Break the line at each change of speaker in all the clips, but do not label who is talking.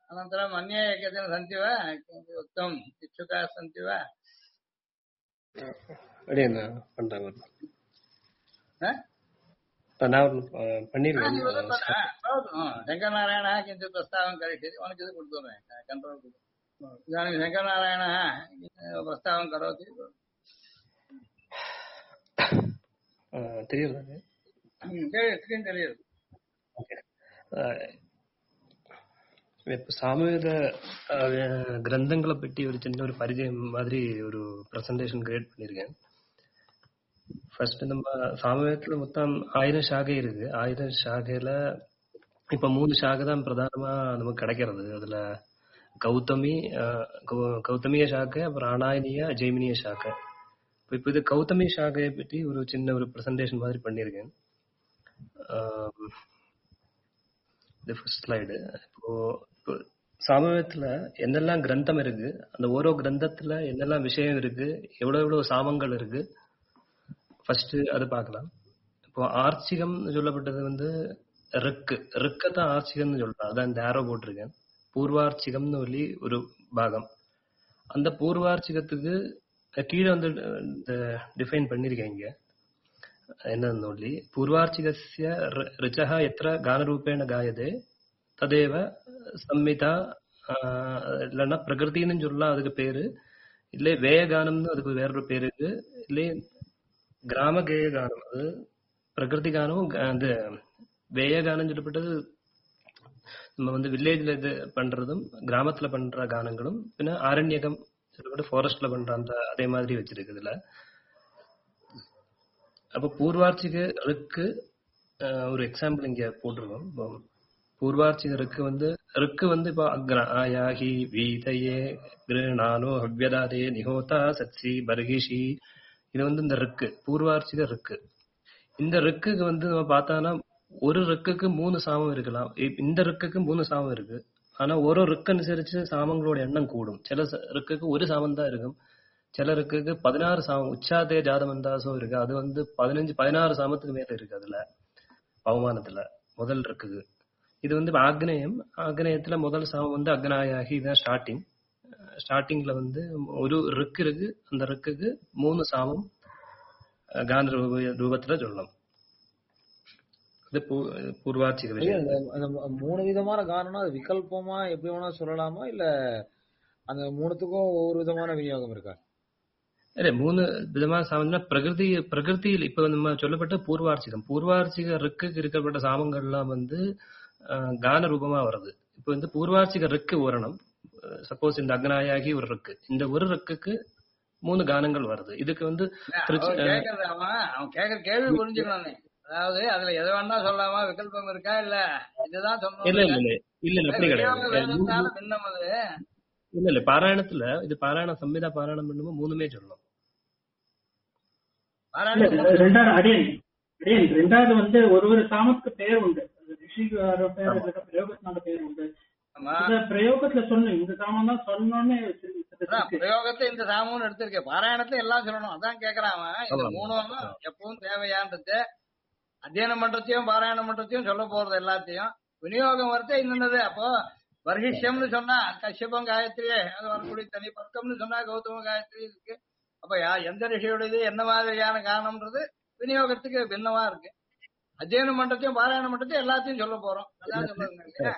अनन्तरम् अन्ये केचन सन्ति वा किमपि उक्तम् इच्छुकाः सन्ति वा
அடியேன் பண்றாங்க
भवतु
பண்ணிருக்கேன்.
शङ्करनारायणः किञ्चित् प्रस्तावं करिष्यति वणिजि कुर्तुमे कण्ट्रोल् इदानीं शङ्करनारायणः प्रस्तावं करोति
தெரியுது.
स्क्रीन् தெரியுது.
இப்ப சாமவேத கிரந்தங்களை பற்றி ஒரு சின்ன ஒரு பரிச்சயம் மாதிரி ஒரு பிரசன்டேஷன் கிரியேட் பண்ணிருக்கேன். ஃபர்ஸ்ட் நம்ம சாமவேதத்துல மொத்தம் 1000 சாகை இருக்கு. 1000 சாகையில இப்ப 3 சாகை தான் பிரதானமா நமக்கு கிடைக்கிறது. அதுல கௌதமிய சாகை, அப்புறம் ஆனாயனிய, ஜெய்மினிய சாகை. இப்ப இது கௌதமி சாகையை பற்றி ஒரு சின்ன ஒரு பிரசன்டேஷன் மாதிரி பண்ணிருக்கேன். இது ஃபர்ஸ்ட் ஸ்லைடு. இப்போ சாமவேதத்துல என்னெல்லாம் கிரந்தம் இருக்கு, அந்த ஓரோ கிரந்தத்துல என்னெல்லாம் விஷயம் இருக்கு, எவ்வளவு சாமங்கள் இருக்கு, ஃபர்ஸ்ட் அது பார்க்கலாம். இப்போ ஆர்ச்சிகம் சொல்லப்பட்டது ரிக்கத்தான் ஆர்ச்சிகம்னு சொல்றான். அதான் இந்த ஆரோ போட்டிருக்கேன். பூர்வார்ச்சிகம்னு சொல்லி ஒரு பாகம். அந்த பூர்வார்ச்சிகத்துக்கு கீழே இந்த டிஃபைன் பண்ணிருக்கேன். இங்க என்னன்னு சொல்லி பூர்வார்ச்சிகஸ்ய ரிச்சஹ எத்திர கானரூபேண காயதே ததேவ சம்மிதா, இல்லைன்னா பிரகிருத்தின்னு சொல்லலாம் அதுக்கு பேரு, இல்லை வேயகானம்னு அதுக்கு வேறொரு பேரு இருக்கு, இல்லை கிராம கேய கானம். அது பிரகிருதி கானம். அந்த வேயகானம் சொல்லப்பட்டது நம்ம வில்லேஜ்ல இது பண்றதும் கிராமத்துல பண்ற கானங்களும், பின்ன ஆரண்யகம் சொல்லப்பட்டு ஃபாரஸ்ட்ல பண்ற அந்த அதே மாதிரி வச்சிருக்கு இதுல. அப்ப பூர்வார்ச்சிகருக்கு ஒரு எக்ஸாம்பிள் இங்க போட்டிருக்கோம். பூர்வார்ச்சிகருக்கு இப்போ அக்னாயாஹி வீதையே கிருணானோ ஹவ்யதாதே நிஹோதா சத்சி பர்ஹிஷி. இது இந்த ரிக்கு, பூர்வார்ச்சிக ரிக்கு. இந்த ரிக்குக்கு நம்ம பார்த்தானா ஒரு ரிக்குக்கு 3 சாமம் இருக்கலாம். இந்த ரிக்குக்கு 3 சாமம் இருக்கு. ஆனா ஒரு ரிக்கு அனுசரிச்சு சாமங்களோட எண்ணம் கூடும். சில ரிக்குக்கு ஒரு சாமம் தான் இருக்கும். சில ரிக்குக்கு 16 சாமம், உச்சாதே ஜாதமந்தாசம் இருக்கு. அது 15-16 சாமத்துக்கு மேல இருக்கு அதுல பவமானத்துல முதல் ரிக்குக்கு. இது ஆக்னேயம். ஆக்னேயத்துல முதல் சாமம் அக்னாயாகி. இதுதான் ஸ்டார்டிங்ல ஒரு ரிக்கு இருக்கு. அந்த ரிக்குக்கு 3 சாமம் கான ரூபத்துல சொல்லலாம். இது பூர்வார்ச்சிக விஷயம்.
அந்த 3 விதமான கானம்னா அது விகல்பமா எப்படி வேணா சொல்லலாமா, இல்ல அந்த 3த்துக்கும் ஒவ்வொரு விதமான விநியோகம் இருக்கா?
இல்ல 3 விதமான சாமம்னா பிரகிருதியில் இப்ப நம்ம சொல்லப்பட்ட பூர்வார்ச்சிக ரிக்குக்கு இருக்கப்பட்ட சாமங்கள்லாம் கான ரூபமா வருது. இப்ப பூர்வார்ச்சிக ரிக்கு ஓரணம். சப்போஸ் இந்த அக்னாயாகி ஒரு ரிக்கு, இந்த ஒரு ரிக்குக்கு 3 கானங்கள் வருது. இதுக்கு
அவன் கேக்குற கேள்வி புரிஞ்சுக்கணும். அதாவது அதுல எதை வேணா சொல்லாமா, விகல்பம் இருக்கா, இல்ல இதுதான் சொல்லணும்?
இல்ல அப்படி கிடையாது. இல்ல பாராயணத்துல இது பாராயணம் சம்மிதா பாராயணம் பண்ணும்போது 3மே சொல்லணும்.
ரெண்டாவது ஒரு சாமத்துக்கு பேர் உண்டு. பிரயோகத்தினோட பேர் உண்டு. பிரயோகத்துல சொன்ன இந்த சாமம் தான் சொன்னோன்னு
பிரயோகத்துல இந்த சாமம் எடுத்திருக்கேன். பாராயணத்துல எல்லாம் சொல்லணும். அதான் கேக்குறான். இது 3 எப்பவும் தேவையான்றது. அத்தியனம் பண்றதையும் பாராயணம் பண்றதையும் சொல்ல போறது எல்லாத்தையும் விநியோகம் வரத்தே இன்னது. அப்போ வர்ஹிஷ்யம்னு சொன்னா கஷ்யபம் காயத்ரியே அது வரக்கூடிய தனி பக்கம்னு சொன்னா கௌதம காயத்ரி இருக்கு. அப்ப எந்த ரிஷியோடது என்ன மாதிரியான காரணம்ன்றது விநியோகத்துக்கு பின்னமா இருக்கு. அத்தியனம் பண்றதையும் பாராயணம் பண்றதையும் எல்லாத்தையும் சொல்ல போறோம். அதான் சொல்லுங்க.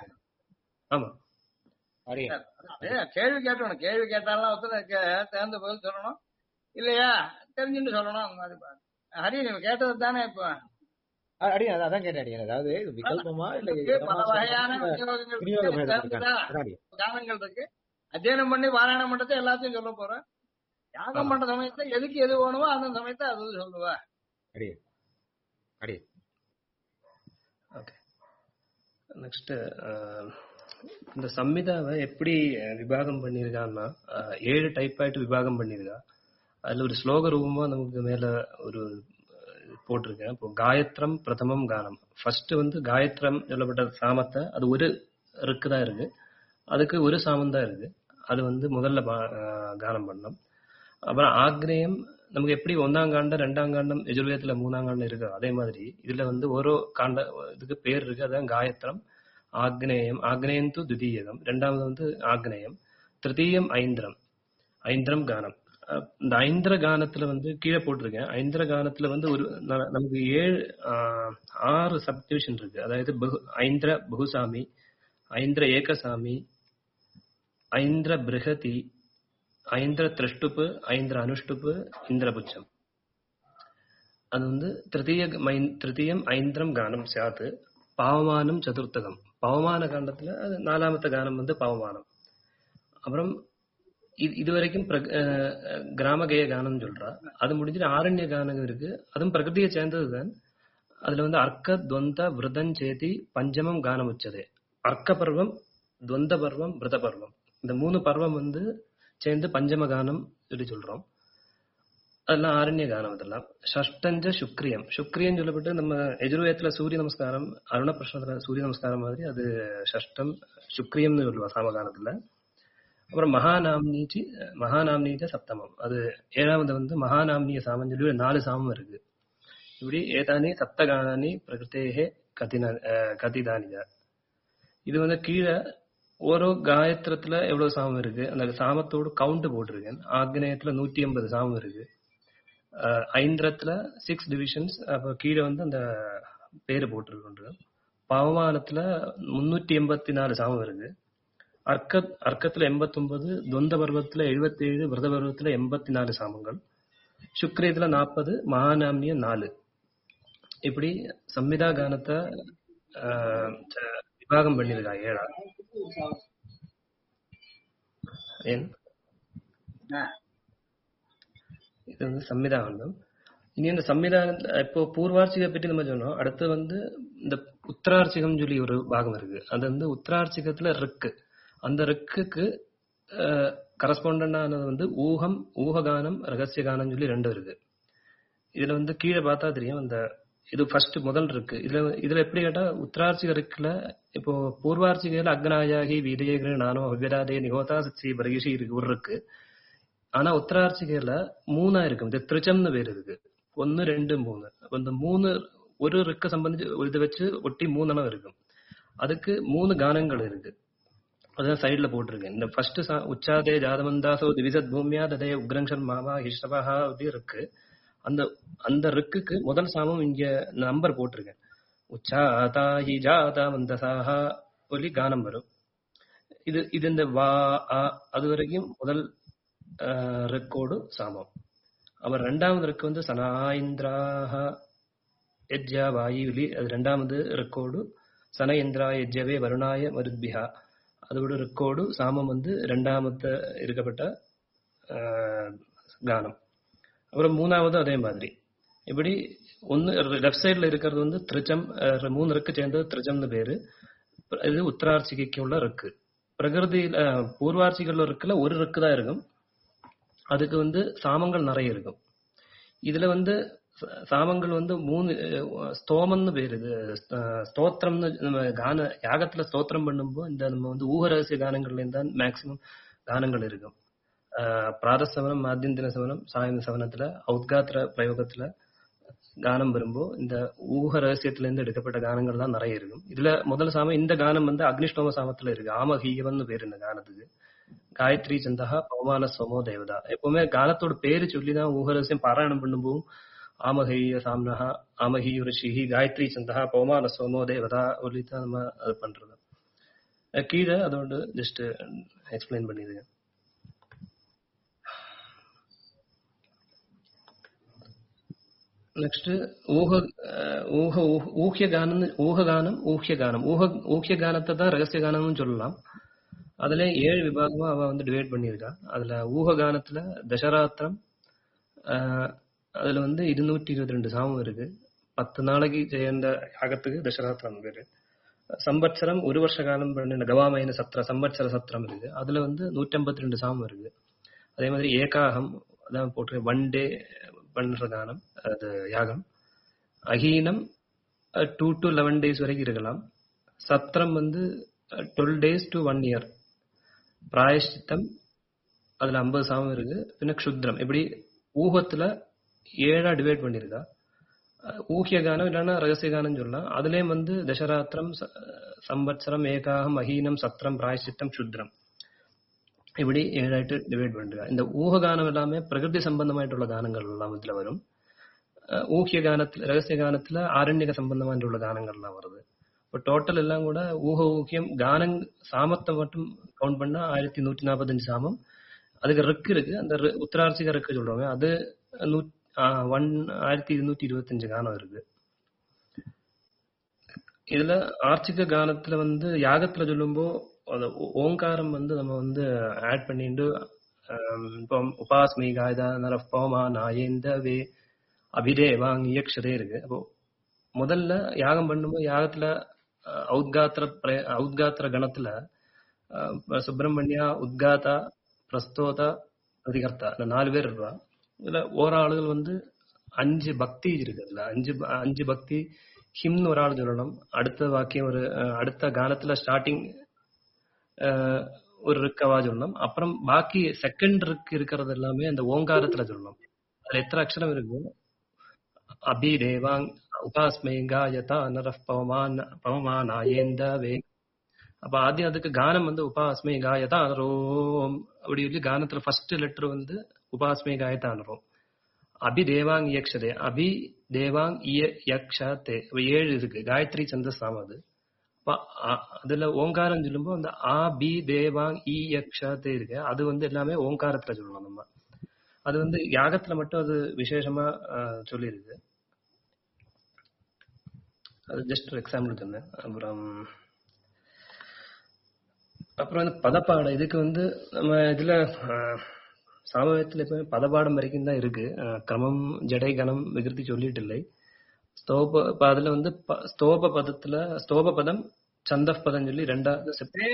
கேள்வி கேட்டணும். கேள்வி கேட்டாலும் ஒருத்தருக்கு தேர்ந்த பதில் சொல்லணும் இல்லையா, தெரிஞ்சுட்டு சொல்லணும். அந்த மாதிரி பாருங்க. ஹரி, நீங்க கேட்டது தானே இப்ப?
அதான் கேட்டேன். அதாவது விகல்பமா இல்ல
பல வகையான காரணங்கள் இருக்கு. அத்தியனம் பண்ணி பாராயணம் பண்றதை எல்லாத்தையும் சொல்ல போறேன். யாகம் பண்ற சமயத்தை எதுக்கு எது வேணுமோ அந்த சமயத்தை அது சொல்லுவா.
நெக்ஸ்ட் இந்த சம்மிதாவை எப்படி விபாகம் பண்ணிருக்கான்னா 7 டைப் ஆயிட்டு விபாகம் பண்ணிருக்கா. அதுல ஒரு ஸ்லோக ரூபமா நமக்கு மேல ஒரு போட்டிருக்கேன். இப்போ காயத்ரம் பிரதமம் கானம். ஃபர்ஸ்ட் காயத்ரம் சொல்லப்பட்ட சாமத்தை அது ஒரு ரிக்கு தான் இருக்கு. அதுக்கு ஒரு சாமம் தான் இருக்கு. அது முதல்ல கானம் பண்ணோம். அப்புறம் ஆக்னேயம் நமக்கு எப்படி 1ஆம் காண்டம் 2ஆம் காண்டம் யஜுர்வேதத்துல 3ஆம் காண்டம் இருக்கு. அதே மாதிரி இதுல ஓரோ காண்ட இதுக்கு பேர் இருக்கு. அதான் காயத்ரம். ஆக்னேயம், ஆக்னேயம் து துதீயகம், ரெண்டாவது வந்து ஆக்னேயம், திருத்தீயம் ஐந்திரம், ஐந்திரம் கானம். இந்த ஐந்திர கானத்துல வந்து கீழே போட்டிருக்கேன். ஐந்திர கானத்துல வந்து ஒரு நமக்கு 6 சப்டிவிஷன் இருக்கு. அதாவது ஐந்திர பகுசாமி, ஐந்திர ஏகசாமி, ஐந்திர பிருகதி, ஐந்திர திரஷ்டுப்பு, ஐந்திர அனுஷ்டுப்பு, இந்திரபுச்சம். அது வந்து திருத்தீயம் ஐந்திரம் கானம் சாத்து பாவமானம் சதுர்த்தகம். பவமான காண்டத்துல அது 4வது கானம் வந்து பவமானம். அப்புறம் இதுவரைக்கும் கிராமகேய கானம் சொல்றா. அது முடிஞ்சிட்டு ஆரண்ய கானம் இருக்கு. அதுவும் பிரகிருதியை சேர்ந்ததுதான். அதுல வந்து அர்க்க துவந்த விரதஞ்சேதி பஞ்சமம் கானம் உச்சதே. அர்க்க பர்வம், துவந்த பர்வம், விரத பர்வம், இந்த 3 பர்வம் வந்து சேர்ந்து பஞ்சம கானம் சொல்லி சொல்றோம். அதெல்லாம் ஆரண்ய கானம். அதெல்லாம் ஷஷ்டஞ்ச சுக்ரியம். சுக்ரியம் சொல்லப்பட்டு நம்ம எஜுர்வேதத்துல சூரிய நமஸ்காரம், அருண பிரஷ்னத்துல சூரிய நமஸ்காரம் மாதிரி அது ஷஷ்டம் சுக்ரியம்னு சொல்லுவா சாமகானத்துல. அப்புறம் மகாநாம்னீச்ச சப்தமம். அது 7வது வந்து மகாநாம்னிய சாமம் சொல்லி 4 சாமம் இருக்கு. இப்படி ஏதானி சப்தகானானி பிரகிருத்தேகே கதிதானியா. இது வந்து கீழே ஓரோ காயத்திரத்துல எவ்வளவு சாமம் இருக்கு அந்த சாமத்தோடு கவுண்ட் போட்டிருக்கேன். ஆக்னேயத்துல 180 சாமம் இருக்கு. ஐந்திரத்துல 6 டிவிஷன்ஸ். அப்ப கீழே வந்து அந்த பேரு போட்டிருக்கு. பவமானத்துல 384 சாமம் இருக்கு. அர்க்கத்துல 89, துவந்த பர்வத்துல 77, விரத பர்வத்துல 84 சாமங்கள், சுக்ரியத்துல 40, மகாநாம்னிய 4. இப்படி சம்மிதா கானத்தை விபாகம் பண்ணிருக்கா 7. ஏன் இது வந்து சம்மிதானம். இனி இந்த சம்மிதானத்துல இப்போ பூர்வார்ச்சிகை பற்றி நம்ம சொன்னோம். அடுத்து வந்து இந்த உத்தரார்ச்சிகம் சொல்லி ஒரு பாகம் இருக்கு. அது வந்து உத்தரார்ச்சிகத்துல ரிக்கு. அந்த ரிக்குக்கு கரஸ்பாண்டன்டானது வந்து ஊகம், ஊககானம், ரகசிய கானம் சொல்லி 2 இருக்கு. இதுல வந்து கீழே பார்த்தா தெரியும். அந்த இது ஃபர்ஸ்ட் முதல் இருக்கு. இதுல எப்படி கேட்டா உத்தரார்ச்சிக இருக்குல இப்போ பூர்வார்ச்சிகையில அக்னாயாகி வீரேகிர நானோ அவ்யராதே நிகோதா சச்சி பரகிஷி இருக்கு ஒரு இருக்கு. ஆனா உத்தரார்ச்சிகையில 3 இருக்கு. இந்த திருச்சம்னு பேர் இருக்கு. 1, 2, 3. அந்த 3 ஒரு ரிக்க சம்பந்திச்சு இது வச்சு ஒட்டி 3 இருக்கு. அதுக்கு 3 கானங்கள் இருக்கு. அதான் சைட்ல போட்டிருக்கேன். இந்த ஃபர்ஸ்ட் உச்சாதே ஜாதமந்தாசோ திவிசத் பூமியா ததே உக்ரங்ஷன் மாமா ஹிஷ்டபஹா அப்படி இருக்கு. அந்த ரிக்குக்கு முதல் சாமம் இங்க நம்பர் போட்டிருக்கேன். உச்சாதா ஹி ஜாதா மந்தசாஹா சொல்லி கானம் வரும். இது இந்த வா அது வரைக்கும் முதல் ரிக்கோடு சாமம். அவர் 2வது ரிக்கு வந்து சனாயிந்திராஹ யஜ்யா வாயுலி. அது 2வது ரிக்கோடு. சன இந்திரா யஜ்யவே வருணாய மருத்பிஹா. அதோட ரிக்கோடு சாமம் வந்து 2வது இருக்கப்பட்ட கானம். அப்புறம் 3வது அதே மாதிரி. இப்படி ஒன்னு லெஃப்ட் சைட்ல இருக்கிறது வந்து திருச்சம். 3 ரிக்கு சேர்ந்தது திருச்சம்னு பேரு. இது உத்தரார்ச்சிகைக்கு உள்ள ரிக்கு. பிரகிருதியில பூர்வார்ச்சிகள்ல இருக்குல்ல ஒரு ரிக்கு தான் இருக்கும். அதுக்கு வந்து சாமங்கள் நிறைய இருக்கும். இதுல வந்து சாமங்கள் வந்து 3 ஸ்தோமம்னு பேரு. இது ஸ்தோத்திரம்னு நம்ம யாகத்துல ஸ்தோத்திரம் பண்ணும்போது இந்த நம்ம வந்து ஊக ரகசிய கானங்கள்ல தான் மேக்சிமம் கானங்கள் இருக்கும். பிராதசவனம், மாத்தியந்தின சவனம், சாயந்த சவனத்துல ஔத்காத்திர பிரயோகத்துல கானம் வரும்போது இந்த ஊக ரகசியத்துல இருந்து எடுக்கப்பட்ட கானங்கள் தான் நிறைய இருக்கும். இதுல முதல் சாமம் இந்த கானம் வந்து அக்னிஷ்டோம சாமத்துல இருக்கு. ஆமஹீயவன் பேரு இந்த கானத்துக்கு. காயத்ரி சந்தகா பவமான சோமோ தேவதா. எப்பவுமே கானத்தோட பேரு சொல்லிதான் ஊக ரகசியம் பாராயணம் பண்ணும்போது ஆமஹீய சாம்னஹா ஆமஹீய ரிஷிஹி காயத்ரி சந்தகா பவமான சோமோ தேவதா சொல்லித்தான் நம்ம அது பண்றது. கீழே அதோட ஜஸ்ட் எக்ஸ்பிளைன் பண்ணிருக்கேன். நெக்ஸ்ட் ஊஹ்ய கானம். ஊஹ்ய கானத்தை தான் ரகசிய கானம்னு சொல்லலாம். அதுல 7 விபாகமா அவ வந்து டிவைட் பண்ணியிருக்கா. அதுல ஊக கானத்துல தசராத்திரம். அதுல வந்து 222 சாமம் இருக்கு. 10 நாளைக்கு சேர்ந்த யாகத்துக்கு தசராத்திரம் பேரு. சம்பத்சரம் 1 வருஷ காலம் பண்ணின கவாமயன சத்திர சம்பத்சர சத்திரம் இருக்கு. அதுல வந்து 152 சாமம் இருக்கு. அதே மாதிரி ஏகாகம் அதான் போட்டு 1 டே பண்ற கானம் அது யாகம். அகீனம் 2 to 11 days வரைக்கும் இருக்கலாம். சத்திரம் வந்து 12 days to 1 year. பிராயஷ்சித்தம் அதுல 50 சாமம் இருக்கு. பின்ன க்ஷுத்ரம். இப்படி ஊகத்துல 7 டிவைட் பண்ணிருக்கா. ஊகிய கானம் இல்லைன்னா ரகசிய கானம் சொல்லலாம். அதுலயும் வந்து தசராத்திரம், சம்பத்சரம், ஏகாகம், அஹீனம், சத்திரம், பிராயசித்தம், சுத்ரம் இப்படி 7 டிவைட் பண்ணுங்க. இந்த ஊக கானம் எல்லாமே பிரகிருதி சம்பந்தமாയിട്ടുള്ള கானங்கள் எல்லாம் இதுல வரும். ஊகிய கானத்துல, ரகசிய கானத்துல ஆரண்யக சம்பந்தமாയിട്ടുள்ள கானங்கள் எல்லாம் வருது. இப்போ டோட்டல் எல்லாம் கூட ஊக ஊகியம் கானம் சாமத்தை மட்டும் கவுண்ட் பண்ணா 1145 சாமம். அதுக்கு ரிக்கு இருக்கு, அந்த உத்தரார்ச்சிக ரிக்கு சொல்றோமே அது 1225 கானம் இருக்கு. இதுல ஆர்ச்சிக கானத்துல வந்து யாகத்துல சொல்லும்போ அந்த ஓங்காரம் வந்து நம்ம வந்து ஆட் பண்ணிட்டு இப்போ உபாஸ்மி காயதா நரப்போமா நாயேந்தவே அபிதேவாங் இயக்ஷதே இருக்கு. அப்போ முதல்ல யாகம் பண்ணும்போது யாகத்துல ஔத்காத்திர கணத்துல சுப்பிரமணியா, உத்காதா, பிரஸ்தோதா, அதிகர்த்தா இந்த 4 பேர் இருப்பா. இதுல ஓராளுகள் வந்து 5 பக்தி இருக்கு. அதுல 5 பக்தி ஹிம்னு ஒரு ஆள் சொல்லணும். அடுத்த வாக்கியம் ஒரு அடுத்த கானத்துல ஸ்டார்டிங் ஒரு ரிக்கவா சொல்லணும். அப்புறம் பாக்கி செகண்ட் ரிக் இருக்கிறது எல்லாமே அந்த ஓங்காரத்துல சொல்லணும். அதுல எத்தனை அக்ஷரம் இருக்கு? அபிதேவாங் உபாஸ்மை காயதா நரஃப் பவமானாயேந்தவே. அப்ப ஆദ്യം அதுக்கு கானம் வந்து உபாஸ்மை காயதா ரோம் அப்படி சொல்லி கானத்துல ஃபர்ஸ்ட் லெட்டர் வந்து உபாஸ்மை காயதா ரோம். அபிதேவாங் இயக்ஷதே, அபி தேவாங் யக்ஷதே 7 இருக்கு. காயத்ரி சந்தஸ்தாமம் அது. அதுல ஓங்காரம் சொல்லும்போது அந்த ஆ பி தேவாங் யக்ஷதே இருக்கு. அது வந்து எல்லாமே ஓங்காரத்துல சொல்லணும் நம்ம. அது வந்து யாகத்துல மட்டும் அது விசேஷமா சொல்லியிருக்கு. அது ஜஸ்ட் ஒரு எக்ஸாம்பிள் சொன்னேன். அப்புறம் வந்து பதப்பாடம். இதுக்கு வந்து நம்ம இதுல சாமவேதத்துல எப்பவுமே பதப்பாடம் வரைக்கும் தான் இருக்கு. கிரமம் ஜடை கணம் விகிருதி சொல்லிட்டு இல்லை. அதுல வந்து ஸ்தோப பதத்துல ஸ்தோப பதம் சந்தப் பதம் சொல்லி 2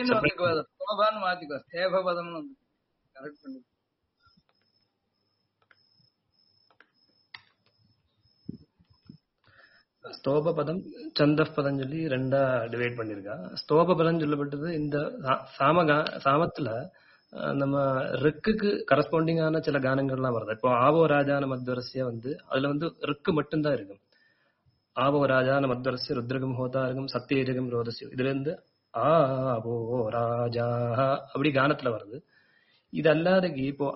ஸ்தோப பதம் சந்தப் பதம் சொல்லி 2 டிவைட் பண்ணிருக்கா. ஸ்தோப பதம் சொல்லப்பட்டது இந்த சாமத்துல நம்ம ரிக்குக்கு கரஸ்பாண்டிங்கான சில கானங்கள்லாம் வருது. இப்போ ஆவோ ராஜான மத்வரஸ்ய வந்து அதுல வந்து ரிக்கு மட்டும்தான் இருக்கு. ஆவோ ராஜான மத்வரஸ்ய ருத்ரகம் ஹோதாரகம் சத்தியஜகம் ரோதஸ்யம் இதுல இருந்து ஆவோ ராஜா அப்படி கானத்துல வருது. இது அல்லாதக்கு இப்போ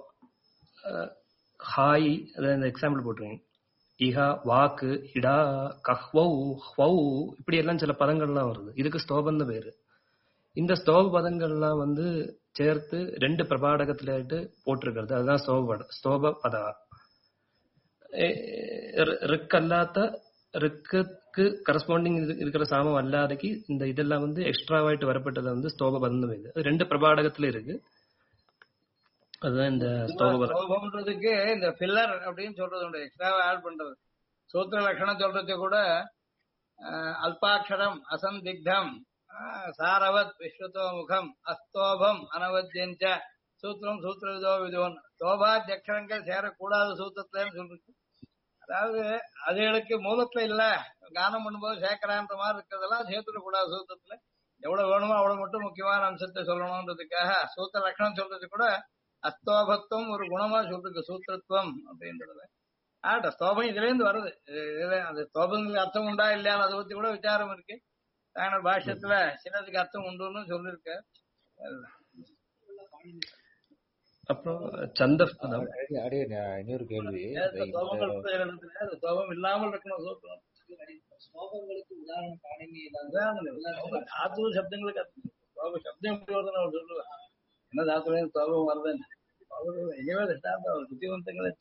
ஹாய் எக்ஸாம்பிள் போட்டுருக்கேன். இஹா வாக்கு இடா கஹ்வௌ ஹ்வௌ இப்படி எல்லாம் சில பதங்கள்லாம் வருது. இதுக்கு ஸ்தோபம்னு பேரு. இந்த ஸ்தோப பதங்கள்லாம் வந்து சேர்த்து 2 பிரபாடகத்துல போட்டிருக்கிறது. அதுதான் ஸ்தோப பதா. ரிக் அல்லாத ரிக்கு கரஸ்பாண்டிங் இருக்கிற சாமம் அல்லாதக்கு இந்த இதெல்லாம் வந்து எக்ஸ்ட்ராவாயிட்டு வரப்பட்டது வந்து ஸ்தோப பதம். இது 2 பிரபாடகத்துல இருக்கு. அதுதான் இந்த
ஸ்தோபம்ன்றதுக்கு இந்த பில்லர் அப்படின்னு சொல்றது எக்ஸ்ட்ராவா ஆட் பண்றது. சூத்திர லட்சணம் சொல்றது கூட அல்பாட்சரம் அசந்திக்தம் சாரவத் விஸ்வதோ முகம் அஸ்தோபம் அனவத்தியஞ்ச சூத்திரம் சூத்திரவிதோ விதோன் ஸ்தோபாத்தியக்ஷரங்கள் சேரக்கூடாது சூத்திரத்துலன்னு சொல்லிருக்கு. அதாவது அதுகளுக்கு மூலத்துல இல்ல கானம் பண்ணும்போது சேர்க்கிறான்ற மாதிரி இருக்கிறதெல்லாம் சேர்த்துடக்கூடாது சூத்திரத்துல. எவ்வளவு வேணுமோ அவ்வளவு மட்டும் முக்கியமான அம்சத்தை சொல்லணும்ன்றதுக்காக சூத்திர லட்சணம் சொல்றது கூட அஸ்தோபத்துவம் ஒரு குணமா சொல்றது சூத்திரத்துவம் அப்படின்றது. ஸ்தோபம் இதுல இருந்து வருது. அந்த ஸ்தோபங்களுக்கு அர்த்தம் உண்டா இல்லையான்னு அதை பத்தி கூட விசாரம் இருக்கு. தாங்கள் பாஷ்யத்துல சிலதுக்கு அர்த்தம் உண்டுன்னு சொல்லிருக்க.
அப்புறம் சந்தப் பதம்
இன்னொரு கேள்வி.
ஸ்தோபம் இல்லாமல் இருக்கணும் சூத்திரம். ஸ்தோபங்களுக்கு உதாரணம் தாத்து சப்தங்களுக்கு சப்தம் எப்படி வருதுன்னு அவர் சொல்லுவேன். என்ன தாத்துல ஸ்தோபம் வருதுன்னு எங்கேயுமே திட்டார்த்தம் புத்திவந்தங்களை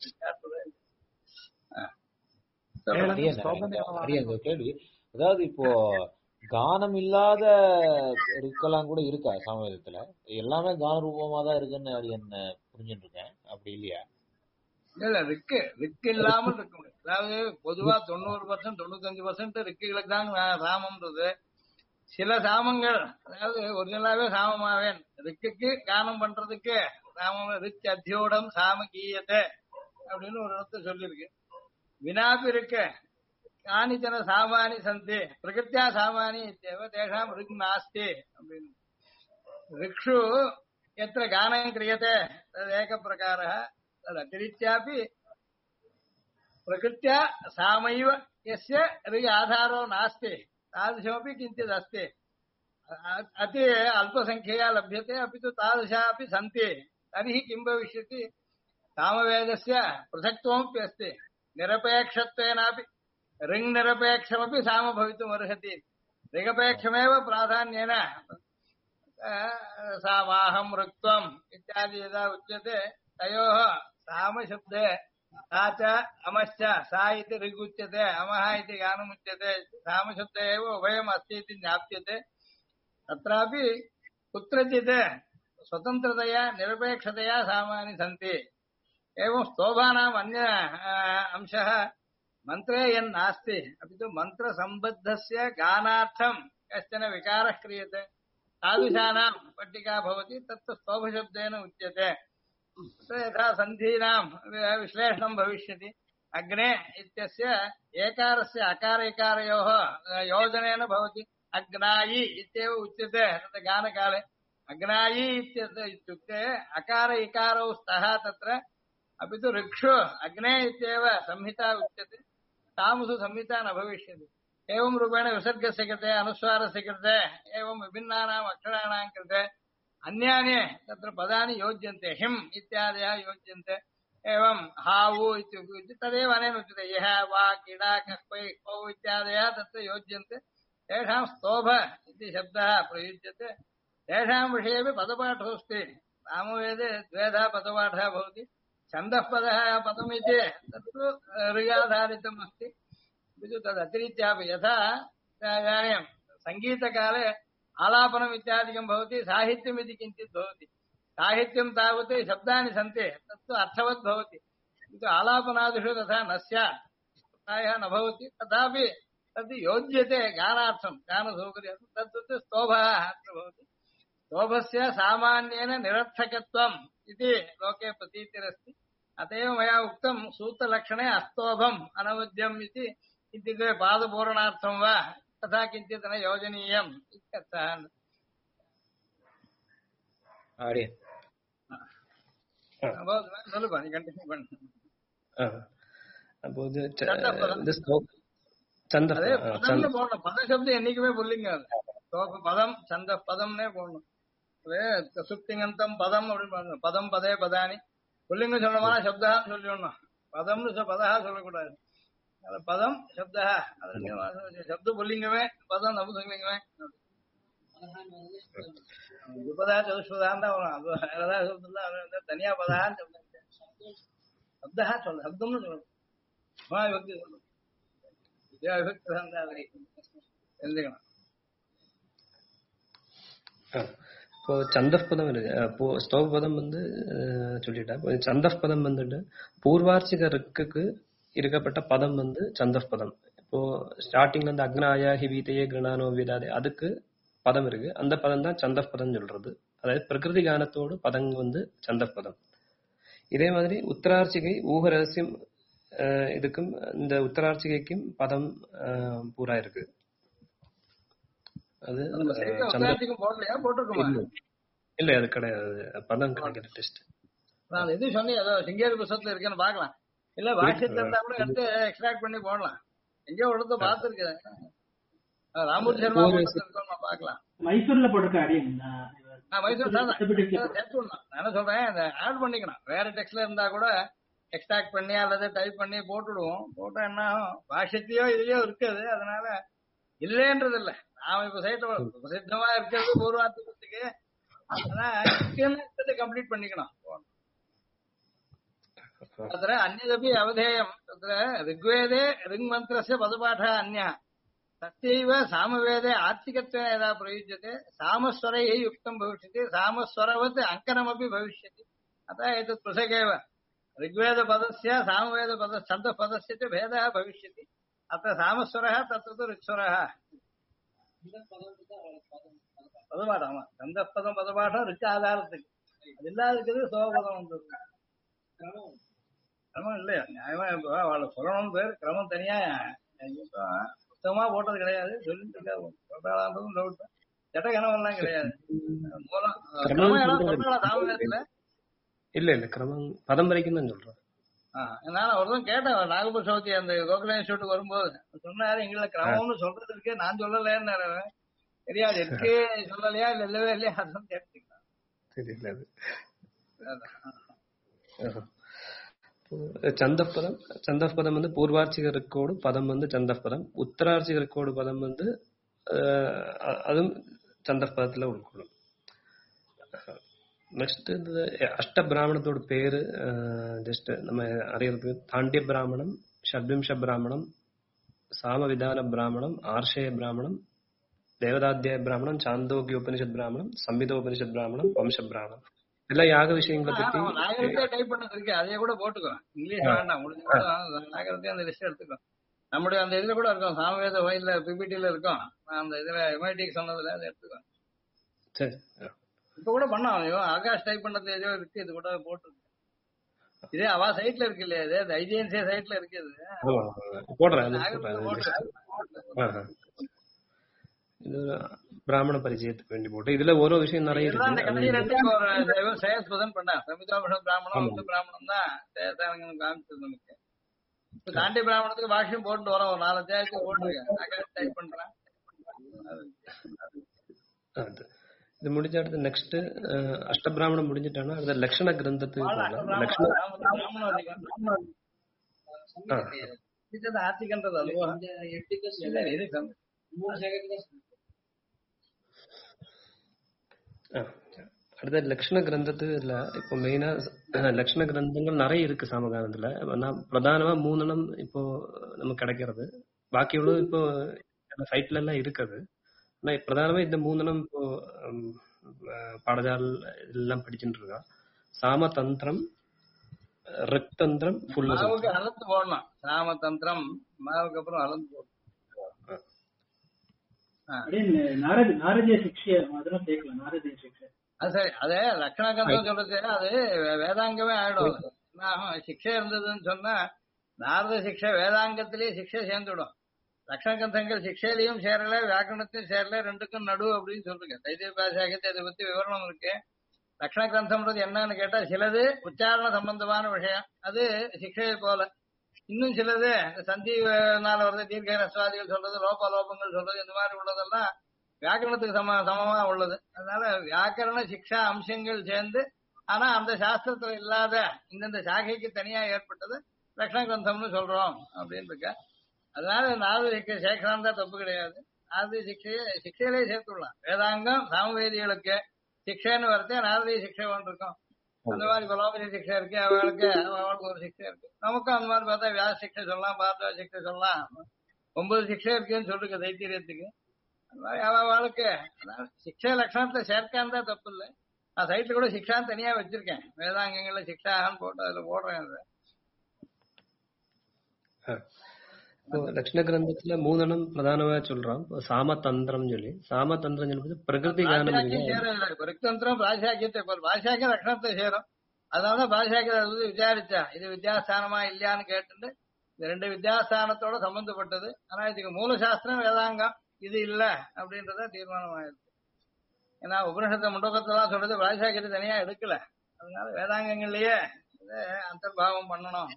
கேள்வி. அதாவது இப்போ கானம் இல்லாத ரிக்கெல்லாம் கூட இருக்கா சமவேதத்துல? எல்லாமே கான ரூபமா தான் இருக்குன்னு என்ன புரிஞ்சுட்டு இருக்கேன். அப்படி இல்லையா?
இல்ல ரிக்கு இல்லாமல் இருக்க முடியும். அதாவது பொதுவா 90% 95% ரிக்குகளுக்கு தான் சாமம்ன்றது. சில சாமங்கள் அதாவது ஒரிஜினலாவே சாமமாவேன் ரிக்குக்கு கானம் பண்றதுக்கு சாமம் ரிச் அத்தியோடம் சாம கீயத்தை அப்படின்னு ஒரு இடத்த சொல்லியிருக்கு. வினாபி இருக்க காணிச்சன சாமானி சந்தி பிரகிருத்தியா சாமானி தேஷாம் ரிக் நாஸ்தி அப்படின்னு. ரிக்ஷு எத்திர கானம் கிரியதே ஏக பிரகாரः तदतिरिच्यापि प्रकृत्या सामैव यस्य ऋग् आधारो नास्ति तादृशमपि किञ्चित् अस्ति अति अल्पसङ्ख्यया लभ्यते अपि तु तादृशापि सन्ति तर्हि किं भविष्यति सामवेदस्य पृथक्त्वमपि अस्ति निरपेक्षत्वेनापि ऋङ् निरपेक्षमपि साम भवितुमर्हति ऋगपेक्षमेव प्राधान्येन सामाहं ऋक्त्वम् इत्यादि यदा उच्यते तयोः सामशब्दे सा च अमश्च सा इति ऋगुच्यते अमः इति गानमुच्यते सामशब्दे एव उभयम् अस्ति इति ज्ञाप्यते तत्रापि कुत्रचित् स्वतन्त्रतया निरपेक्षतया सामानि सन्ति एवं स्तोभानाम् अन्य अंशः मन्त्रे यन्नास्ति अपि तु मन्त्रसम्बद्धस्य गानार्थं कश्चन विकारः क्रियते तादृशानां पट्टिका भवति तत्र स्तोभशब्देन उच्यते यथा सन्धीनां विश्लेषणं भविष्यति अग्ने इत्यस्य एकारस्य अकार इकारयोः योजनेन भवति अग्नायि इत्येव उच्यते तत्र गानकाले अग्नायि इत्युक्ते अकार इकारौ स्तः तत्र अपि तु ऋक्षु अग्ने इत्येव संहिता उच्यते तामुषु संहिता न भविष्यति एवं रूपेण विसर्गस्य कृते अनुस्वारस्य कृते एवं विभिन्नानाम् अक्षराणां कृते अन्यानि तत्र पदानि योज्यन्ते हिम् इत्यादयः योज्यन्ते एवं हावु इत्युक्ते तदेव अनेन उच्यते यः वा क्रीडा कस्मै कौ इत्यादयः तत्र योज्यन्ते तेषां स्तोभ इति शब्दः प्रयुज्यते तेषां विषयेपि पदपाठोऽस्ति सामवेदे द्वेधा पदपाठः भवति छन्दः पदः पदमिति तत्तु ऋगाधारितम् अस्ति तदतिरिच्यापि यथा इदानीं सङ्गीतकाले आलापनम् इत्यादिकं भवति साहित्यमिति किञ्चित् भवति साहित्यं तावत् शब्दानि सन्ति तत्तु अर्थवत् भवति किन्तु आलापनादिषु तथा न स्यात् प्रायः न भवति तथापि तद् योज्यते गानार्थं गानसौकर्यार्थं तद्वत् स्तोभः अत्र भवति स्तोभस्य सामान्येन निरर्थकत्वम् इति लोके प्रतीतिरस्ति अत एव मया उक्तं सूत्रलक्षणे अस्तोभम् अनवद्यम् इति इत्युक्ते पादपूरणार्थं वा तथा किञ्चित् न योजनीयम् इत्यर्थः பதசப்தம் என்னைக்குமே புல்லிங்க பதம் சந்த பதம்னே போடணும் சுப்திங்கந்தம் பதம் அப்படின்னு பதம் பதே பதானி புல்லிங்க சொல்லணுமா சப்தான்னு சொல்லிடணும் பதம்னு பதா சொல்லக்கூடாது பதம் சப்தா சப்த புல்லிங்கமே பதம் நபுசங்கமே துபதா சதுஷ்பதான் தான் வரும் அது வேறதா சொல்றது தனியா பதான்னு சப்தா சொல்ல சப்தம்னு சொல்லணும் விபக்தி சொல்லணும் விபக்தி தான் தெரிஞ்சுக்கணும்
இப்போ சந்தப் பதம் இருக்கு இப்போ ஸ்தோப பதம் வந்து சொல்லிட்டேன் இப்போ சந்தப் பதம் வந்துட்டு பூர்வார்ச்சிக ரிக்குக்கு இருக்கப்பட்ட பதம் வந்து சந்தப் பதம் இப்போ ஸ்டார்டிங்ல இருந்து அக்னாயா ஹிவீதையே கிருணானோ விதாதே அதுக்கு பதம் இருக்கு அந்த பதம் தான் சந்தப் பதம் சொல்றது அதாவது பிரகிருதி கானத்தோடு பதம் வந்து சந்தப் பதம் இதே மாதிரி உத்தரார்ச்சிகை ஊக ரகசியம் இதுக்கும் இந்த உத்தரார்ச்சிகைக்கும் பதம் பூரா இருக்கு அது இல்ல அது கிடையாது பதம் கிடைக்கிற டெஸ்ட்
நான் எது சொன்னேன் ஏதோ சிங்கேரி புத்தகத்துல இருக்குன்னு பாக்கலாம் இல்ல பாஷ்யத்துல இருந்தா கூட எடுத்து எக்ஸ்ட்ராக்ட் பண்ணி போடலாம் எங்கேயோ ஒருத்த பாத்துருக்கேன் ராமூர்த்தி சர்மா பாக்கலாம் மைசூர்ல போட்டிருக்காரு மைசூர் நான் என்ன சொல்றேன் ஆட் பண்ணிக்கணும் வேற டெக்ஸ்ட்ல இருந்தா கூட எக்ஸ்ட்ராக்ட் பண்ணி அல்லது டைப் பண்ணி போட்டுடுவோம் போட்டா என்ன பாஷ்யத்தையோ இதுலயோ இருக்காது அதனால இல்லைன்றது இல்ல நாம இப்ப சைட்ட பிரசித்தமா இருக்கிறது பூர்வார்த்தத்துக்கு கம்ப்ளீட் பண்ணிக்கணும் तत्र अन्यदपि अवधेयम् तत्र ऋग्वेदे ऋङ्मन्त्रस्य पदपाठः अन्यः तस्यैव सामवेदे आर्थिकत्वेन यदा प्रयुज्यते सामस्वरैः युक्तं भविष्यति सामस्वरवत् अङ्कनमपि भविष्यति अतः एतत् पृथगेव ऋग्वेदपदस्य सामवेदपद छन्दपदस्य च भेदः भविष्यति अत्र सामस्वरः तत्र तु ऋक्स्वरः पदपाठः छन्दपदं पदपाठः ऋक् आधारத்துக்கு அது இல்லாததுக்கு சோபதம் வந்தது கிரமம் இல்லையா நியாயமா இப்போ அவளை சொல்லணும்னு பேர் கிரமம் தனியா சுத்தமா போட்டது கிடையாது சொல்லிட்டு இருக்காதும் டவுட் சட்ட கணவன்லாம் கிடையாது
இல்ல இல்ல கிரமம் பதம் வரைக்கும் தான் சொல்றேன்
நான் ஒருத்தன் கேட்டேன் நாகபூர் சௌத்தி அந்த கோகுல இன்ஸ்டியூட்டுக்கு வரும்போது சொன்னாரு எங்களை கிரமம்னு சொல்றது இருக்கு நான் சொல்லலன்னு தெரியாது இருக்கு சொல்லலையா இல்ல இல்லவே இல்லையா அதான் கேட்டுக்கலாம்
தெரியல சந்தப்பதம் சந்தப்பதம் வந்து பூர்வார்ச்சிக ரெக்கோடு பதம் வந்து சந்தப்பதம் உத்தரார்ச்சிக ரெக்கோடு பதம் வந்து அதுவும் சந்தப்பதத்துல உட்கொள்ளும். நெக்ஸ்ட் இந்த அஷ்ட பிராமணத்தோட பேரு ஜஸ்ட் நம்ம அறியறதுக்கு தாண்டிய பிராமணம், ஷட்விம்ச பிராமணம், சாமவிதான பிராமணம், ஆர்ஷய பிராமணம், தேவதாத்தியாய பிராமணம், சாந்தோக்கிய உபனிஷத் பிராமணம், சம்ஹித உபனிஷத் பிராமணம், வம்ச பிராமணம். எல்லா யாக விஷயங்களை பத்தி
நாகரத்தே டைப் பண்ணது இருக்கு அதையே கூட போட்டுக்கோ இங்கிலீஷ் வேண்டாம் முடிஞ்ச நாகரத்தே அந்த லிஸ்ட் எடுத்துக்கோ நம்முடைய அந்த இதுல கூட இருக்கும் சாமவேத வயல்ல பிபிடில இருக்கும் அந்த இதுல எம்ஐடிக்கு சொன்னதுல அதை எடுத்துக்கோ.
சரி
இப்ப கூட பண்ணோம் ஆகாஷ் டைப் பண்ணது ஏதோ இருக்கு இது கூட போட்டுருக்கு இதே அவ சைட்ல இருக்கு இல்லையா இது ஐஜிஎன்சி சைட்ல இருக்குது
போடுறேன். இது பிராமண பரிச்சயத்துக்கு வேண்டி போட்டு இதுல ஒரு விஷயம் நிறைய
இருக்கு. சேயஸ்பதன் பண்ண சமிதாபிஷம் பிராமணம் வந்து பிராமணம் தான் சேயசாரங்க காமிச்சது நமக்கு. இப்ப தாண்டி பிராமணத்துக்கு பாஷ்யம் போட்டு வரோம் ஒரு 4 அத்தியாயத்துக்கு போட்டுருக்கேன் டைப் பண்றேன்.
இது முடிஞ்ச அடுத்து நெக்ஸ்ட் அஷ்டபிராமணம் முடிஞ்சிட்டானா அது லட்சண கிரந்தத்துக்கு
ஆர்த்திகன்றது அதுவா
அடுத்த லட்சண கிரந்தத்துல இப்போ மெயினா லட்சண கிரந்தங்கள் நிறைய இருக்கு சாமகானத்துல. பிரதானமா 3 இப்போ நமக்கு கிடைக்கிறது, பாக்கி எவ்வளவு இப்போ சைட்ல எல்லாம் இருக்குது. ஆனா பிரதானமா இந்த 3 இப்போ பாடஜால் எல்லாம் படிச்சுட்டு இருக்கா. சாமதந்திரம், ரிக்தந்திரம்,
மாவுக்கு அளந்து போடணும். சாமதந்திரம் மாவுக்கு அப்புறம் அளந்து போடணும்.
நாரதிய சிக்ஷை அதெல்லாம் சேர்க்கல. நாரதிய சிக்ஷை
அது சரி. அதே லட்சணகந்தம் சொல்றது அது வேதாங்கமே ஆயிடும். சிக்ஷை இருந்ததுன்னு சொன்னா நாரத சிக்ஷை வேதாங்கத்திலேயே சிக்ஷை சேர்ந்துடும். லட்சணகந்தங்கள் சிக்ஷையிலையும் சேரல வியாக்கரணத்தையும் சேரல ரெண்டுக்கும் நடு அப்படின்னு சொல்லுங்க. தைத்திய பாஷாகத்தை அதை பத்தி விவரணம் இருக்கு. லட்சண கிரந்தம்ன்றது என்னன்னு கேட்டா சிலது உச்சாரண சம்பந்தமான விஷயம் அது சிக்ஷையை போல, இன்னும் சிலது சந்தினால வருது தீர்க்க ரஸ்வாதிகள் சொல்றது லோபலோபங்கள் சொல்றது இந்த மாதிரி உள்ளதெல்லாம் வியாக்கரணத்துக்கு சமமா உள்ளது. அதனால வியாக்கரண சிக்ஷா அம்சங்கள் சேர்ந்து ஆனா அந்த சாஸ்திரத்துல இல்லாத இந்தந்த சாகைக்கு தனியா ஏற்பட்டது லட்சண கிரந்தம்னு சொல்றோம் அப்படின்னு இருக்க. அதனால நாரத சிக்ஷை சேர்க்கலாம் தான் தப்பு கிடையாது. நாரத சிக்ஷையிலே சேர்த்துடலாம். வேதாங்கம் சாமவேதிகளுக்கு சிக்ஷைன்னு வரத்தே நாரதீய சிக்ஷை ஒன்று இருக்கும். அந்த மாதிரி குலோபதி சிக்ஷை இருக்கு, அவளுக்கு ஒரு சிக்ஷை இருக்கு. நமக்கும் அந்த மாதிரி பார்த்தா வியாச சிக்ஷை சொல்லலாம், பாரத சிக்ஷை சொல்லலாம். 9 சிக்ஷை இருக்குன்னு சொல்லிருக்கு தைத்திரியத்துக்கு. அந்த மாதிரி அவளுக்கு சிக்ஷை லட்சணத்துல சேர்க்கான்னு தான் தப்பு இல்லை. நான் சைட்ல கூட சிக்ஷான்னு தனியா வச்சிருக்கேன். வேதாங்கங்கள்ல சிக்ஷான்னு போட்டு அதுல போடுறேன்.
லட்சண கிரந்தத்துல 3 பிரதானமா சொல்றோம். சாமதந்திரம் சொல்லி சாமதந்திரம் சொல்லும்போது பிரகிருதி கானம்
ரிக்தந்திரம் பாஷாக்கியத்தை பாஷாக்கிய லட்சணத்தை சேரும். அதனாலதான் பாஷாக்கிய விசாரிச்சா இது வித்யாஸ்தானமா இல்லையான்னு கேட்டு இந்த 2 வித்யாஸ்தானத்தோட சம்பந்தப்பட்டது. ஆனா இதுக்கு மூலசாஸ்திரம் வேதாங்கம் இது இல்ல அப்படின்றத தீர்மானம் ஆயிருக்கு. ஏன்னா உபனிஷத்தை முண்டகத்தெல்லாம் சொல்றது பாஷாக்கியத்தை தனியா எடுக்கல. அதனால வேதாங்கங்கள்லயே அந்தர்பாவம் பண்ணணும்.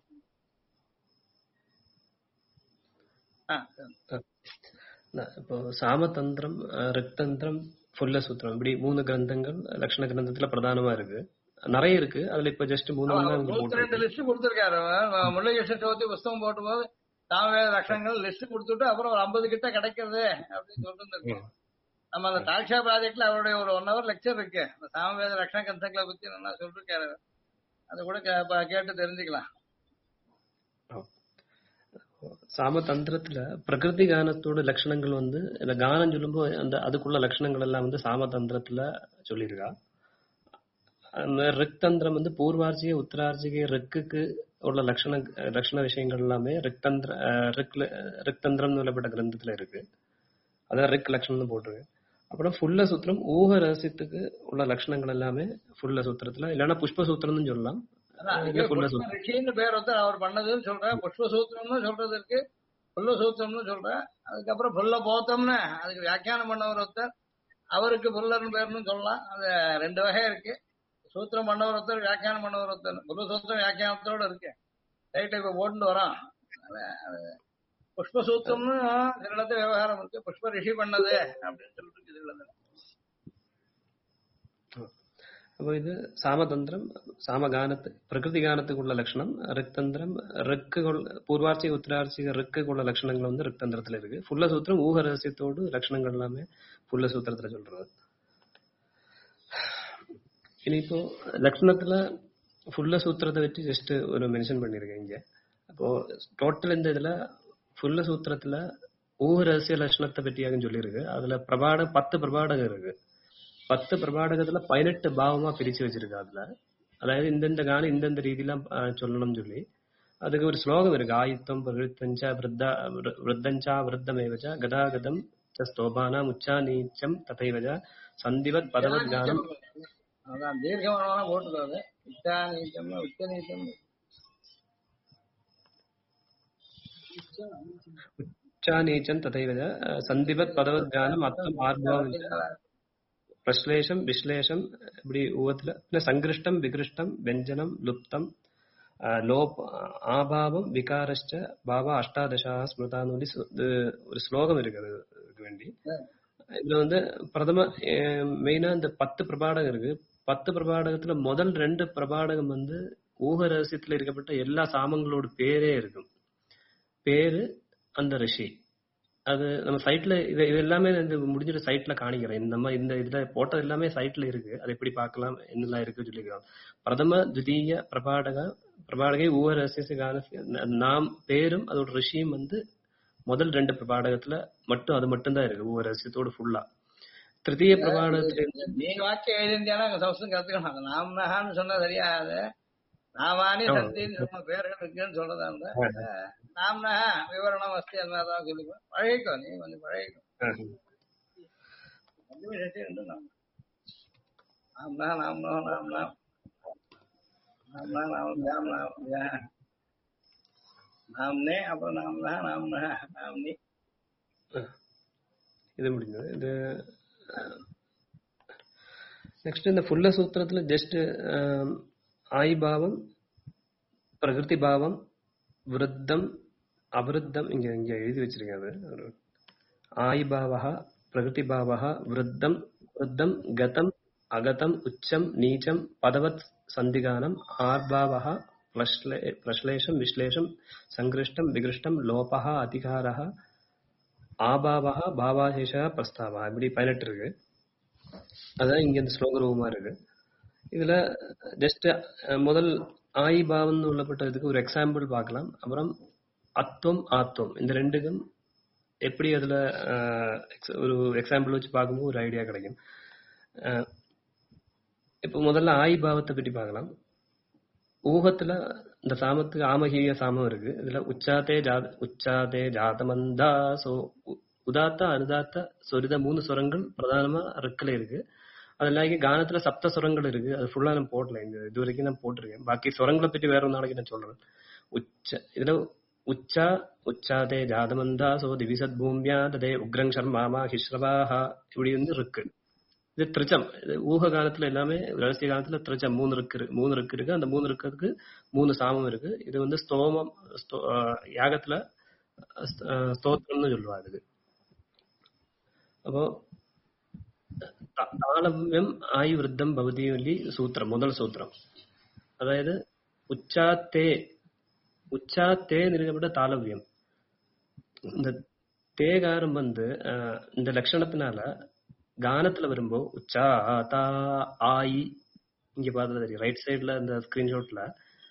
இப்போ சாமதந்திரம், ரிக்தந்திரம், புல்ல சூத்திரம் இப்படி 3 கிரந்தங்கள் லட்சண கிரந்தத்துல பிரதானமா இருக்கு. நிறைய இருக்கு. அதுல இப்ப ஜஸ்ட்
2 லிஸ்ட் கொடுத்திருக்காரு. முல்லைகிருஷ்ண சௌத்தி புஸ்தகம் போட்டும் போது சாமவேத லட்சணங்கள் லிஸ்ட் கொடுத்துட்டு அப்புறம் ஒரு 50 கிட்ட கிடைக்கிறது அப்படின்னு சொல்லிட்டு நம்ம அந்த தாட்சா ப்ராஜெக்ட்ல அவருடைய ஒரு 1 hour லெக்சர் இருக்கு. அந்த சாமவேத லட்சண கிரந்தங்களை பத்தி நல்லா சொல்லிருக்காரு. அதை கூட கேட்டு தெரிஞ்சுக்கலாம்.
சாமதந்திரத்துல பிரகிருதி கானத்தோட லட்சணங்கள் இந்த கானம் சொல்லும்போது அந்த அதுக்குள்ள லட்சணங்கள் எல்லாம் சாமதந்திரத்துல சொல்லியிருக்கா. அந்த ரிக்தந்திரம் பூர்வார்ச்சிகை உத்தரார்ச்சிகை ரிக்குக்கு உள்ள லட்சண விஷயங்கள் எல்லாமே ரிக்தந்திரம் சொல்லப்பட்ட கிரந்தத்துல இருக்கு. அதான் ரிக் லட்சணம் போட்டிருக்கு. அப்புறம் புல்ல சூத்திரம் ஊக ரகசியத்துக்கு உள்ள லட்சணங்கள் எல்லாமே புல்ல சூத்திரத்துல இல்லைன்னா புஷ்ப சூத்திரம்னு சொல்லலாம்.
பேர் அவர் பண்ணதுன்னு சொல்றேன். புஷ்பசூத்திரம்னு சொல்றது இருக்கு, புல்ல சூத்திரம்னு சொல்றேன். அதுக்கப்புறம் புல்ல போத்தம்னு அதுக்கு வியாக்கியானம் பண்ணவர் ஒருத்தர், அவருக்கு புல்லர்னு பேர்னு சொல்லலாம். அது 2 வகை இருக்கு. சூத்திரம் பண்ணவர் ஒருத்தர், வியாக்கியானம் பண்ணவர் ஒருத்தர். புல்ல சூத்திரம் வியாக்கியானத்தோட இருக்கு. ரைட் இப்ப போட்டு வரோம். புஷ்பசூத்திரம்னு சில இடத்துல விவகாரம் இருக்கு. புஷ்ப ரிஷி பண்ணது அப்படின்னு சொல்லிட்டு இதுல
அப்போ இது சாமதந்திரம் சாமகானத்து பிரகிருதி கானத்துக்குள்ள லட்சணம். ரிக்தந்திரம் ரிக்குகள் பூர்வார்ச்சிக உத்தரார்ச்சிக ரிக்குள்ள லட்சணங்கள் வந்து ரிக்தந்திரத்துல இருக்கு. புல்ல சூத்திரம் ஊக ரகசியத்தோடு லட்சணங்கள் எல்லாமே புல்ல சூத்திரத்துல சொல்றது. இனி இப்போ லட்சணத்துல புல்ல சூத்திரத்தை வச்சு ஜஸ்ட் ஒரு மென்ஷன் பண்ணிருக்கேன் இங்க. அப்போ டோட்டல் இந்த இதுல புல்ல சூத்திரத்துல ஊக ரகசிய லட்சணத்தை பற்றியாக சொல்லியிருக்கு. அதுல 10 பிரபாடகம் இருக்கு. 10 பிரபாடகத்துல 18 பாவமா பிரிச்சு வச்சிருக்கு. அதுல அதாவது இந்தந்த காலம் இந்தந்த ரீதியெல்லாம் சொல்லணும்னு சொல்லி அதுக்கு ஒரு ஸ்லோகம் இருக்கு. ஆயுத்தம் பிரகிருத்தஞ்சா விருத்தஞ்சா விருத்தமேவச்ச கதாகதம் ஸ்தோபானா முச்சா நீச்சம் ததைவஜ சந்திவத் பதவத் கானம்.
அதான் தீர்க்கமான போட்டுக்காது. உச்சா நீச்சம் உச்ச நீச்சம்
உச்சா நீச்சம் ததைவஜ சந்திவத் பதவத் கானம் அர்த்தம் ஆர்பாவம் பிரஸ்லேஷம் விஸ்லேஷம் இப்படி ஊகத்துல சங்கிருஷ்டம் விகிருஷ்டம் வெஞ்சனம் லுப்தம் லோப் ஆபாவம் விகாரஷ்ட பாவா அஷ்டாதசா ஸ்மிருதான்னு ஒரு ஸ்லோகம் இருக்கு. அதுக்கு வேண்டி இதுல வந்து பிரதம மெயினா இந்த 10 பிரபாடகம் இருக்கு. 10 பிரபாடகத்துல முதல் 2 பிரபாடகம் வந்து ஊக ரகசியத்துல இருக்கப்பட்ட எல்லா சாமங்களோட பேரே இருக்கும். பேரு அந்த ரிஷி. அது நம்ம சைட்ல இது எல்லாமே முடிஞ்சிட்டு சைட்ல காணிக்கிறேன். நம்ம இந்த இதுல போட்டது எல்லாமே சைட்ல இருக்கு. அது எப்படி பார்க்கலாம் என்னெல்லாம் இருக்கு சொல்லிக்கிறோம். பிரதம துதிய பிரபாடகை ஊக ரகசிய நாம் பேரும் அதோட ரிஷியும் வந்து முதல் 2 பிரபாடகத்துல மட்டும் அது மட்டும்தான் இருக்கு ஊக ரகசியத்தோடு ஃபுல்லா. திருத்தீய பிரபாடகத்துல
நீ வாக்கியம் எழுதியிருந்தியானா அங்க சம்ஸ்கிருதம் கத்துக்கணும். நாம்னஹான்னு சொன்னா சரியாது. நாமானி சந்தின்னு நம்ம பேர்கள் இருக்குன்னு சொல்றதா இருந்தா நாம்னா விவரணம் வசதி என்னதான் சொல்லிக்கோ. பழகிக்கோ, நீ கொஞ்சம் பழகிக்கோ. நாம்னா நாம்னோ நாம்னா நாம்னா நாம்னா நாம்னே அப்புறம் நாம்னா நாம்னா நாம்னி
இது முடிஞ்சது. இது நெக்ஸ்ட் இந்த புல்ல சூத்திரத்துல ஜஸ்ட் ஆய்பாவம் பிரகிருதி பாவம் விருத்தம் அவிருத்தம் இங்க இங்க எழுதி வச்சிருக்கேன். அது ஆய்பாவா பிரகிருதி பாவா விருத்தம் விருத்தம் கதம் அகதம் உச்சம் நீச்சம் பதவத் சந்திகானம் ஆர்பாவா பிரஸ்லேஷம் விஸ்லேஷம் சங்கிருஷ்டம் விகிருஷ்டம் லோபா அதிகாரா ஆபாவா பாவாசேஷ பிரஸ்தாவா இப்படி 18 இருக்கு. அதான் இங்க இந்த ஸ்லோக ரூபமா இருக்கு. இதுல ஜஸ்ட் முதல் ஆயிபாவம் உள்ளப்பட்டதுக்கு ஒரு எக்ஸாம்பிள் பார்க்கலாம். அப்புறம் அத்துவம் ஆத்துவம் இந்த ரெண்டுக்கும் எப்படி அதுல ஒரு எக்ஸாம்பிள் வச்சு பார்க்கும்போது ஒரு ஐடியா கிடைக்கும். இப்போ முதல்ல ஆயிபாவத்தை பற்றி பார்க்கலாம். ஊகத்துல இந்த சாமத்துக்கு ஆமகீய சாமம் இருக்கு. இதுல உச்சாதே ஜாதமந்தா சோ உதாத்த அனுதாத்த சொரித 3 சுரங்கள் பிரதானமா ரிக்கல இருக்கு. அதெல்லாம் கானத்துல 7 சுரங்கள் இருக்கு. அது ஃபுல்லா நான் போடல. இது வரைக்கும் நான் போட்டிருக்கேன். பாக்கி சுரங்களை பற்றி வேற ஒரு நாளைக்கு நான் சொல்றேன். இதுல உச்சாதே ஜாதமந்தா சோ திவிசத் பூமியா ததே உக்ரங் சர்மாமா ஹிஸ்ரவாஹா இப்படி வந்து இருக்கு. இது திரிச்சம். இது ஊக காலத்துல எல்லாமே ரகசிய காலத்துல திரிச்சம் 3 இருக்கு. அந்த 3 இருக்கிறதுக்கு 3 சாமம் இருக்கு. இது வந்து ஸ்தோமம் யாகத்துல ஸ்தோத்திரம்னு சொல்லுவாங்க. இது அப்போ தாளவ்யம் ஆயு விருத்தம் பவதி சொல்லி சூத்திரம் முதல் சூத்திரம். அதாவது உச்சாத்தே நிறுவப்பட்ட தாளவ்யம். இந்த தேகாரம் வந்து இந்த லட்சணத்தினால கானத்துல வரும்போ உச்சா தா ஆயி இங்க பார்த்தது தெரியும். ரைட் சைட்ல இந்த ஸ்கிரீன்ஷாட்ல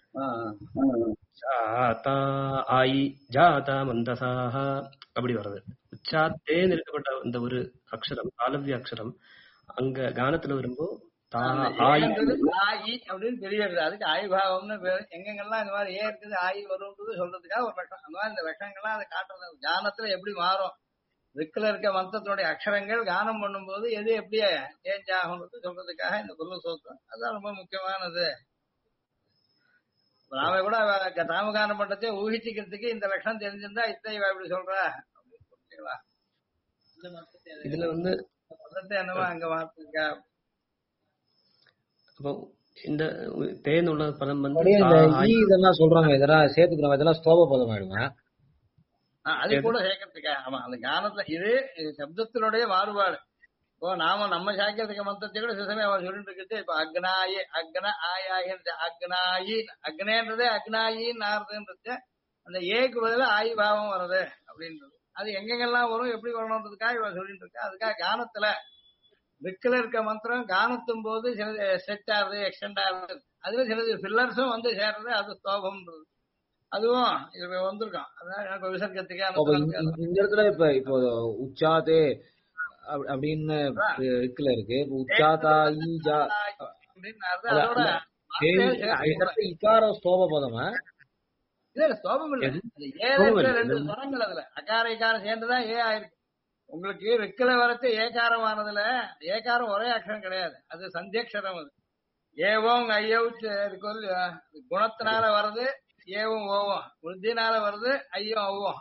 ஆயி ஜாதா மந்தசாக அப்படி வருது. உச்சாத்தே நிறுவப்பட்ட இந்த ஒரு அக்ஷரம் தாளவ்ய அக்ஷரம் அங்க கானத்துல வரும்போ
ஆயி அப்படின்னு தெரியுது. அதுக்கு ஆய்பாவம்னு பேரு. எங்கெங்கெல்லாம் இந்த மாதிரி இருக்குது ஆயி வரும்ன்றது சொல்றதுக்காக ஒரு லட்சம். அந்த மாதிரி இந்த லட்சங்கள்லாம் அதை காட்டுறது. கானத்துல எப்படி மாறும், ரிக்கில் இருக்க மந்திரத்தினுடைய அக்ஷரங்கள் கானம் பண்ணும்போது எது எப்படி சேஞ்ச் ஆகும்ன்றது சொல்றதுக்காக இந்த புல்ல சூத்திரம். அதுதான் ரொம்ப முக்கியமானது. நாம கூட தாமகானம் பண்றதே ஊகிச்சுக்கிறதுக்கு இந்த லட்சணம் தெரிஞ்சிருந்தா இத்தனை இப்படி சொல்ற அப்படின்னு புரிஞ்சுக்கலாம்.
இதுல வந்து
என்னவா அங்க மாத்திருக்கா.
அப்போ இந்த தேன் உள்ள பதம் வந்து
அப்படியே இந்த இதெல்லாம் சொல்றாங்க, இதெல்லாம் சேர்த்துக்கிறோம், இதெல்லாம் ஸ்தோப பதம் ஆயிடுங்க.
அது கூட சேர்க்கறதுக்கா? ஆமா, அந்த கானத்துல இது சப்தத்தினுடைய மாறுபாடு. இப்போ நாம நம்ம சாக்கியத்துக்கு மந்திரத்தை கூட சிசமே அவர் சொல்லிட்டு இருக்குது. இப்ப அக்னாயி அக்ன ஆயாயின்னு அக்னாயி அக்னேன்றதே அக்னாயின்னு ஆறுதுன்றது அந்த ஏக்கு பதில ஆயி பாவம் வருது அப்படின்றது. அது எங்கெங்கெல்லாம் வரும் எப்படி வரணுன்றதுக்காக இவன் சொல்லிட்டு இருக்கா. அதுக்காக கானத்துல விக்கில இருக்க மந்திரம் கானத்தும் போது சிலது ஸ்ட்ரெச் ஆகுது, எக்ஸ்டெண்ட் ஆகுது. அதுல சிலது ஃபில்லர்ஸும் வந்து சேர்றது, அது ஸ்தோபம்ன்றது. அதுவும் இது வந்திருக்கும். அதான் எனக்கு விசர்க்கத்துக்கு
இந்த இடத்துல இப்ப இப்போ உச்சாதே அப்படின்னு இருக்குல்ல இருக்கு. உச்சாதா ஈஜா
அதோட
இக்கார ஸ்தோப பதமா?
இல்ல ஸ்தோபம் இல்ல, ஏழு ரெண்டு ஸ்வரங்கள் அதுல அகார இகாரம் சேர்ந்துதான் ஏ ஆயிருக்கு. உங்களுக்கு வெக்கில வரத்து ஏகாரமானதுல ஏகாரம் ஒரே அக்ஷரம் கிடையாது, அது சந்தியக்ஷரம். அது ஏவோம் ஐயவும் குணத்தினால வருது, ஏவும் ஓவும் விருத்தினால வருது, ஐயும் அவ்வும்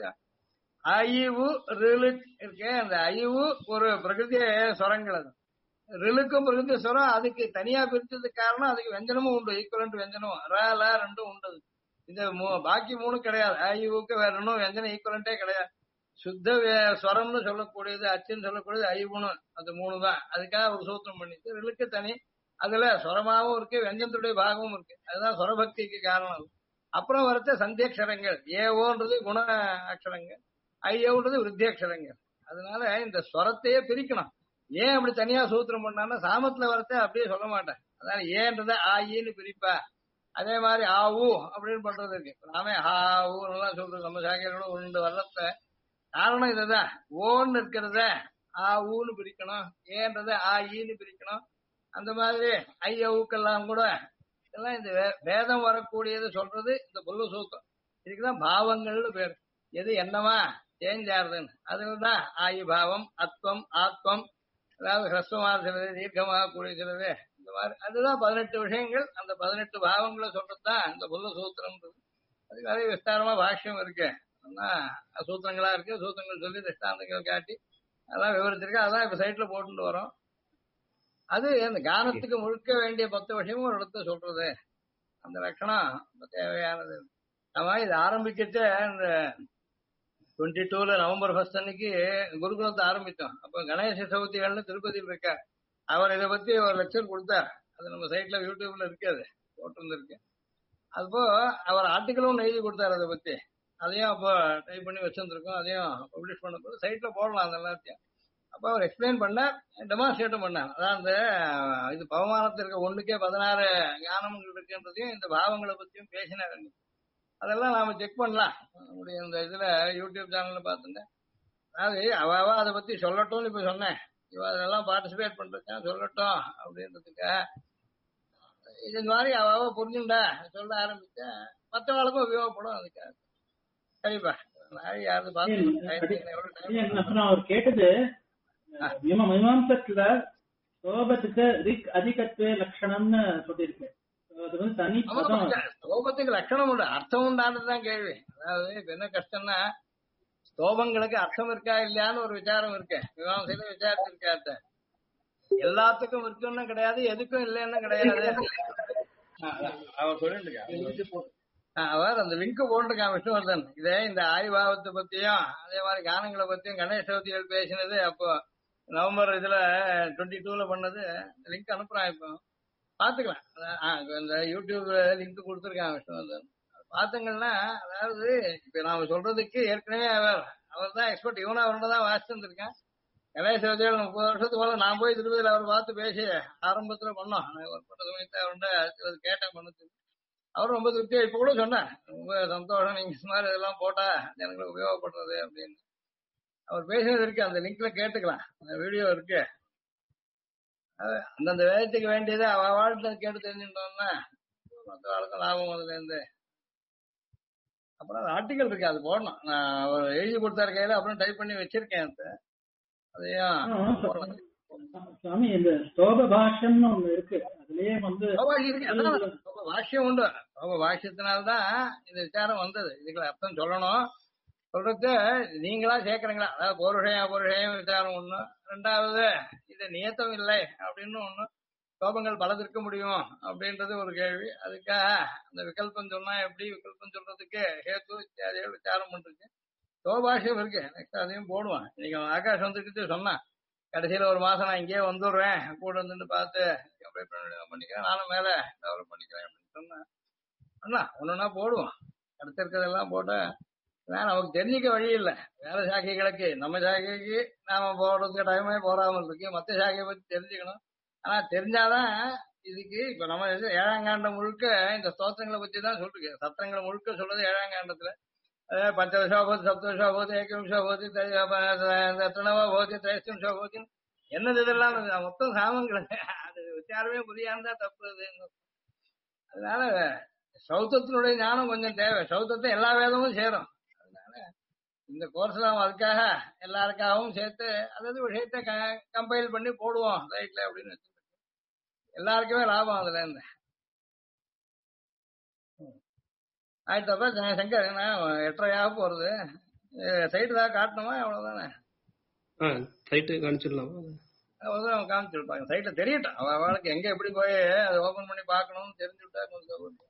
ஐவு ரிலு இருக்கே. அந்த ஐவு ஒரு பிரகிருதி ஸ்வரங்கள். அது ரிலுக்கும் பிரகிருதி ஸ்வரம். அதுக்கு தனியா பிரிச்சதுக்கு காரணம் அதுக்கு வெஞ்சனமும் உண்டு, ஈக்குவலண்ட் வெஞ்சனமும் ர ரெண்டும் உண்டு. இந்த பாக்கி மூணு கிடையாது. ஐவுக்கு வேற ரெண்டும் வெஞ்சனம் ஈக்குவலண்டே கிடையாது. சுத்த ஸ்வரம்னு சொல்லக்கூடியது அச்சுன்னு சொல்லக்கூடியது ஐவுன்னு, அது மூணு தான். அதுக்காக ஒரு சூத்திரம் பண்ணிட்டு ரிலுக்கு தனி. அதுல ஸ்வரமாவும் இருக்கு, வெஞ்சனத்துடைய பாகமும் இருக்கு. அதுதான் ஸ்வரபக்திக்கு காரணம். அப்புறம் வரத்த சந்தியக்ஷரங்கள். ஏவோன்றது குண அக்ஷரங்கள், ஐயோன்றது விருத்தியக்ஷரங்கள். அதனால இந்த ஸ்வரத்தையே பிரிக்கணும். ஏன் அப்படி தனியா சூத்திரம் பண்ணான்னா சாமத்துல வரத்த அப்படியே சொல்ல மாட்டேன். அதனால ஏன்றத ஆயின்னு பிரிப்பா. அதே மாதிரி ஆவு அப்படின்னு பண்றது இருக்கு. நாமே ஆவுலாம் சொல்றது நம்ம சாக்கியங்களோட ஒன்று வரத்த காரணம் இதுதான். ஓன்னு இருக்கிறத ஆவுன்னு பிரிக்கணும், ஏன்றத ஆயின்னு பிரிக்கணும். அந்த மாதிரி ஐயவுக்கெல்லாம் கூட இதெல்லாம் இந்த வேதம் வரக்கூடியது சொல்றது இந்த புல்ல சூத்திரம். இதுக்குதான் பாவங்கள்னு பேர். எது என்னவா சேஞ்ச் ஆறுதுன்னு அதுதான் ஆயு பாவம், அத்வம், ஆத்வம், அதாவது ஹ்ரஸ்வமாக சிலது, தீர்க்கமாக கூடிய சிலது, இந்த மாதிரி அதுதான் 18 விஷயங்கள். அந்த 18 பாவங்களை சொல்றதுதான் இந்த புல்ல சூத்திரம்ன்றது. அதுக்கு அதே விஸ்தாரமா பாஷ்யம் இருக்கு. சூத்திரங்களா இருக்கு. சூத்திரங்கள் சொல்லி திஷ்டாந்தங்கள் காட்டி அதெல்லாம் விவரிச்சிருக்கு. அதான் இப்ப சைட்ல போட்டுட்டு வரோம். அது அந்த கானத்துக்கு முழுக்க வேண்டிய 10 விஷயமும் ஒரு இடத்த சொல்றது. அந்த லட்சணம் தேவையானது. நம்ம இது ஆரம்பிக்கிட்டு இந்த 22 நவம்பர் 1 அன்னைக்கு குருகுலத்தை ஆரம்பித்தோம். அப்ப கணேச சதுர்த்திகள்னு திருப்பதியில் இருக்க அவர் இதை பத்தி ஒரு லெக்சர் கொடுத்தார். அது நம்ம சைட்ல யூடியூப்ல இருக்காது, போட்டிருந்திருக்கு. அதுப்போ அவர் ஆர்டிக்கலும் எழுதி கொடுத்தாரு அதை பத்தி. அதையும் அப்போ டைப் பண்ணி வச்சிருந்திருக்கோம். அதையும் பப்ளிஷ் பண்ண போது சைட்ல போடலாம் அந்த எல்லாத்தையும். அப்ப அவர் எக்ஸ்பிளைன் பண்ண டெமான்ஸ்ட்ரேட்டும் பண்ணார். அதான் அந்த இது பவமானத்தில் இருக்க 1க்கே 16 ஞானங்கள் இருக்குன்றதையும் இந்த பாவங்களை பத்தியும் பேசினார். அதெல்லாம் நாம செக் பண்ணலாம் நம்முடைய இந்த இதுல யூடியூப் சேனல்ல பார்த்துட்டேன். அதாவது அவ அதை பத்தி சொல்லட்டும்னு இப்ப சொன்னேன். இவ அதெல்லாம் பார்ட்டிசிபேட் பண்றேன் சொல்லட்டும் அப்படின்றதுக்கு இது மாதிரி அவ புரிஞ்சுண்டா சொல்ல ஆரம்பிச்சேன். மற்றவங்களுக்கும் உபயோகப்படும். அதுக்காக சரிப்பா. யாரு பார்த்து
அவர் கேட்டது மீமாம்சத்துல சோபத்துக்கு ரிக் அதிகத்துவ லட்சணம்னு சொல்லியிருக்கு. அது வந்து தனி
ஸ்தோபத்துக்கு லட்சணம் உண்டு, அர்த்தம் உண்டானதுதான் கேள்வி. அதாவது இப்ப என்ன கஷ்டம்னா ஸ்தோபங்களுக்கு அர்த்தம் இருக்கா இல்லையான்னு ஒரு விசாரம் இருக்கு. மீமாம்சையில விசாரிச்சு இருக்காத்த எல்லாத்துக்கும் இருக்குன்னு கிடையாது, எதுக்கும் இல்லைன்னு கிடையாது. அவர் சொல்லிட்டு அவர் அந்த லிங்க் போட்டுருக்கான் விஷ்ணுவர்தன். இதே இந்த ஆய்வாவத்தை பத்தியும் அதே மாதிரி கானங்களை பத்தியும் கணேச சதுர்த்திகள் பேசினது அப்போ நவம்பர் இதுல 22ல பண்ணது. லிங்க் அனுப்புறான், இப்போ பாத்துக்கலாம். இந்த யூடியூப் லிங்க் கொடுத்துருக்கான் விஷ்ணுவர்தன். பாத்துங்கன்னா அதாவது இப்ப நாம சொல்றதுக்கு ஏற்கனவே அவர் தான் எக்ஸ்பர்ட். இவனும் அவரோட தான் வாசிச்சு வந்திருக்கேன். கணேச சதுர்த்திகள் 30 வருஷத்துக்கு போல நான் போய் திருப்பதியில் அவர் பார்த்து பேசி ஆரம்பத்துல பண்ணோம். ஒர்க் பண்ண சமயத்தை அவர்கிட்ட கேட்டேன் பண்ணது. அவரும் ரொம்ப திருப்தியா இப்ப கூட சொன்னேன், ரொம்ப சந்தோஷம் நீங்க இந்த மாதிரி இதெல்லாம் போட்டா எனக்கு உபயோகப்படுறது அப்படின்னு. அவர் பேசினது இருக்கு, அந்த லிங்க்ல கேட்டுக்கலாம். அந்த வீடியோ இருக்கு. அந்தந்த வேதத்துக்கு வேண்டியதை அவ வாழ்க்கை கேட்டு தெரிஞ்சுட்டோம்னா மற்ற வாழ்க்கை லாபம் அதுல இருந்து. அப்புறம் ஆர்டிகல் இருக்கு, அது போடணும். நான் அவர் எழுதி கொடுத்தாரு கையில, அப்புறம் டைப் பண்ணி வச்சிருக்கேன். அதையும் போடலாம்.
சாமி இந்த ஸ்தோப பாஷ்யம்னு ஒண்ணு இருக்கு, அதுலயே வந்து
வாஷ்யம் உண்டு. வாஷ்யத்தினால்தான் இந்த விசாரம் வந்தது. இதுக்கு அர்த்தம் சொல்லணும். சொல்றது நீங்களா சேர்க்கறீங்களா? அதாவது பொருஷயம் விசாரம் ஒண்ணு. ரெண்டாவது இது நியத்தம் இல்லை அப்படின்னு ஒண்ணு. கோபங்கள் பலது இருக்க முடியும் அப்படின்றது ஒரு கேள்வி. அதுக்காக அந்த விகல்பம் சொன்னா எப்படி விகல்பம் சொல்றதுக்கு ஹேத்து இத்தியாதிகள் விசாரம் பண்றது சோபாஷியம் இருக்கு. நெக்ஸ்ட் அதையும் போடுவான். நீங்க ஆகாஷ் வந்துட்டு சொன்னா கடைசியில ஒரு மாசம் நான் இங்கேயே வந்துடுறேன், கூட வந்துட்டு பார்த்து பண்ணிக்கிறேன், நானும் மேல டெவலப் பண்ணிக்கிறேன் அப்படின்னு சொன்னேன். அண்ணா ஒன்னொன்னா போடுவோம். அடுத்த இருக்கிறதெல்லாம் போட்டா நமக்கு தெரிஞ்சிக்க வழி இல்லை. வேற சாக்கைகளுக்கு நம்ம சாக்கைக்கு நாம போடுறதுக்கு டைமே போறாமல் இருக்கு. மற்ற சாக்கையை பத்தி தெரிஞ்சுக்கணும். ஆனா தெரிஞ்சாதான் இதுக்கு இப்ப நம்ம ஏழாம் காண்டம் முழுக்க இந்த ஸ்தோத்திரங்களை பத்தி தான் சொல்லிருக்கு. சத்திரங்களை முழுக்க சொல்றது ஏழாம் காண்டத்துல பஞ்சதசா போகுது, சப்ததசா போகுது, ஏகம்சா போகுது, எத்தனவா போகுது, திரைஸ்தம்சா போகுது, என்னது இதெல்லாம் மொத்தம் சாமங்கள். அது விசாரமே புரியாம தப்பு அது. அதனால சௌத்தத்தினுடைய ஞானம் கொஞ்சம் தேவை. சௌத்தத்தை எல்லா வேதமும் சேரும். அதனால இந்த கோர்ஸ்ல அதுக்காக எல்லாருக்காகவும் சேர்த்து அதாவது விஷயத்த கம்பைல் பண்ணி போடுவோம் ரைட்ல அப்படின்னு வச்சு எல்லாருக்குமே லாபம் அதுல இருந்து. ஆயிட்டப்ப சங்கர் 8:30 போறது. சைட்டு தான் காட்டணுமா? அவ்வளவுதானே?
சைட்டு காமிச்சிடலாம்.
அவ்வளவுதான் காமிச்சிருப்பாங்க. சைட்ல தெரியட்டும் அவளுக்கு எங்க எப்படி போய் அதை ஓபன் பண்ணி பாக்கணும்னு தெரிஞ்சுட்டா கொஞ்சம்.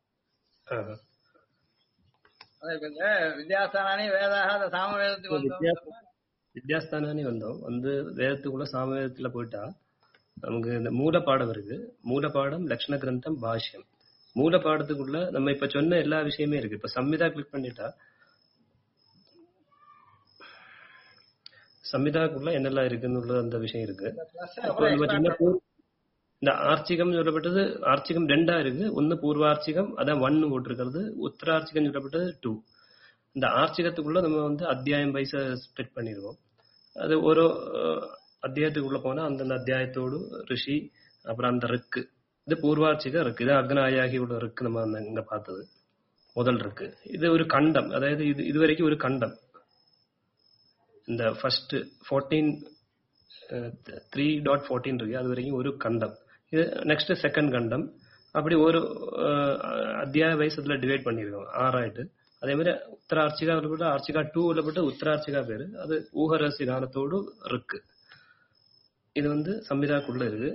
வித்யாஸ்தானி வேதாக அந்த சாம வேதத்துக்கு வந்தோம்.
வித்யாஸ்தானி வந்தோம் வந்து வேதத்துக்குள்ள சாமவேதத்துல போயிட்டா நமக்கு இந்த மூலப்பாடம் இருக்கு. மூலப்பாடம், லட்சண கிரந்தம், பாஷ்யம். மூலப்பாடத்துக்குள்ள நம்ம இப்ப சொன்ன எல்லா விஷயமே இருக்கு. இப்ப சம்மிதா கிளிக் பண்ணிட்டா சம்மிதாக்குள்ள என்னெல்லாம் இருக்குன்னு அந்த விஷயம் இருக்கு. நம்ம சொன்ன இந்த ஆர்ச்சிகம் சொல்லப்பட்டது ஆர்ச்சிகம் 2 இருக்கு. ஒன்னு பூர்வார்ச்சிகம், அதான் 1 போட்டிருக்கிறது. உத்தரார்ச்சிகம் சொல்லப்பட்டது 2. இந்த ஆர்ச்சிகத்துக்குள்ள நம்ம வந்து அத்தியாயம் வைஸ ஸ்ப்ளிட் பண்ணிருக்கோம். அது ஒரு அத்தியாயத்துக்குள்ள போனா அந்தந்த அத்தியாயத்தோடு ரிஷி, அப்புறம் அந்த ரிக்கு, இது பூர்வார்ச்சிகம் இருக்கு. இது அக்னாயாகியோட இருக்கு. நம்ம இங்க பார்த்தது முதல் இருக்கு. இது ஒரு கண்டம், அதாவது இது வரைக்கும் ஒரு கண்டம். இந்த ஃபர்ஸ்ட் 3.14 இருக்கு, அது வரைக்கும் ஒரு கண்டம். இது நெக்ஸ்ட் செகண்ட் கண்டம். அப்படி ஒரு அத்தியாய வயசுல டிவைட் பண்ணிருக்கோம் 6 அதே மாதிரி உத்தரார்ச்சிகா ஆர்ச்சிகா 2 போட்டு உத்தரார்ச்சிகா பேரு. அது ஊகரசி காலத்தோடு இருக்கு. இது வந்து சம்மிதாக்குள்ள இருக்கு.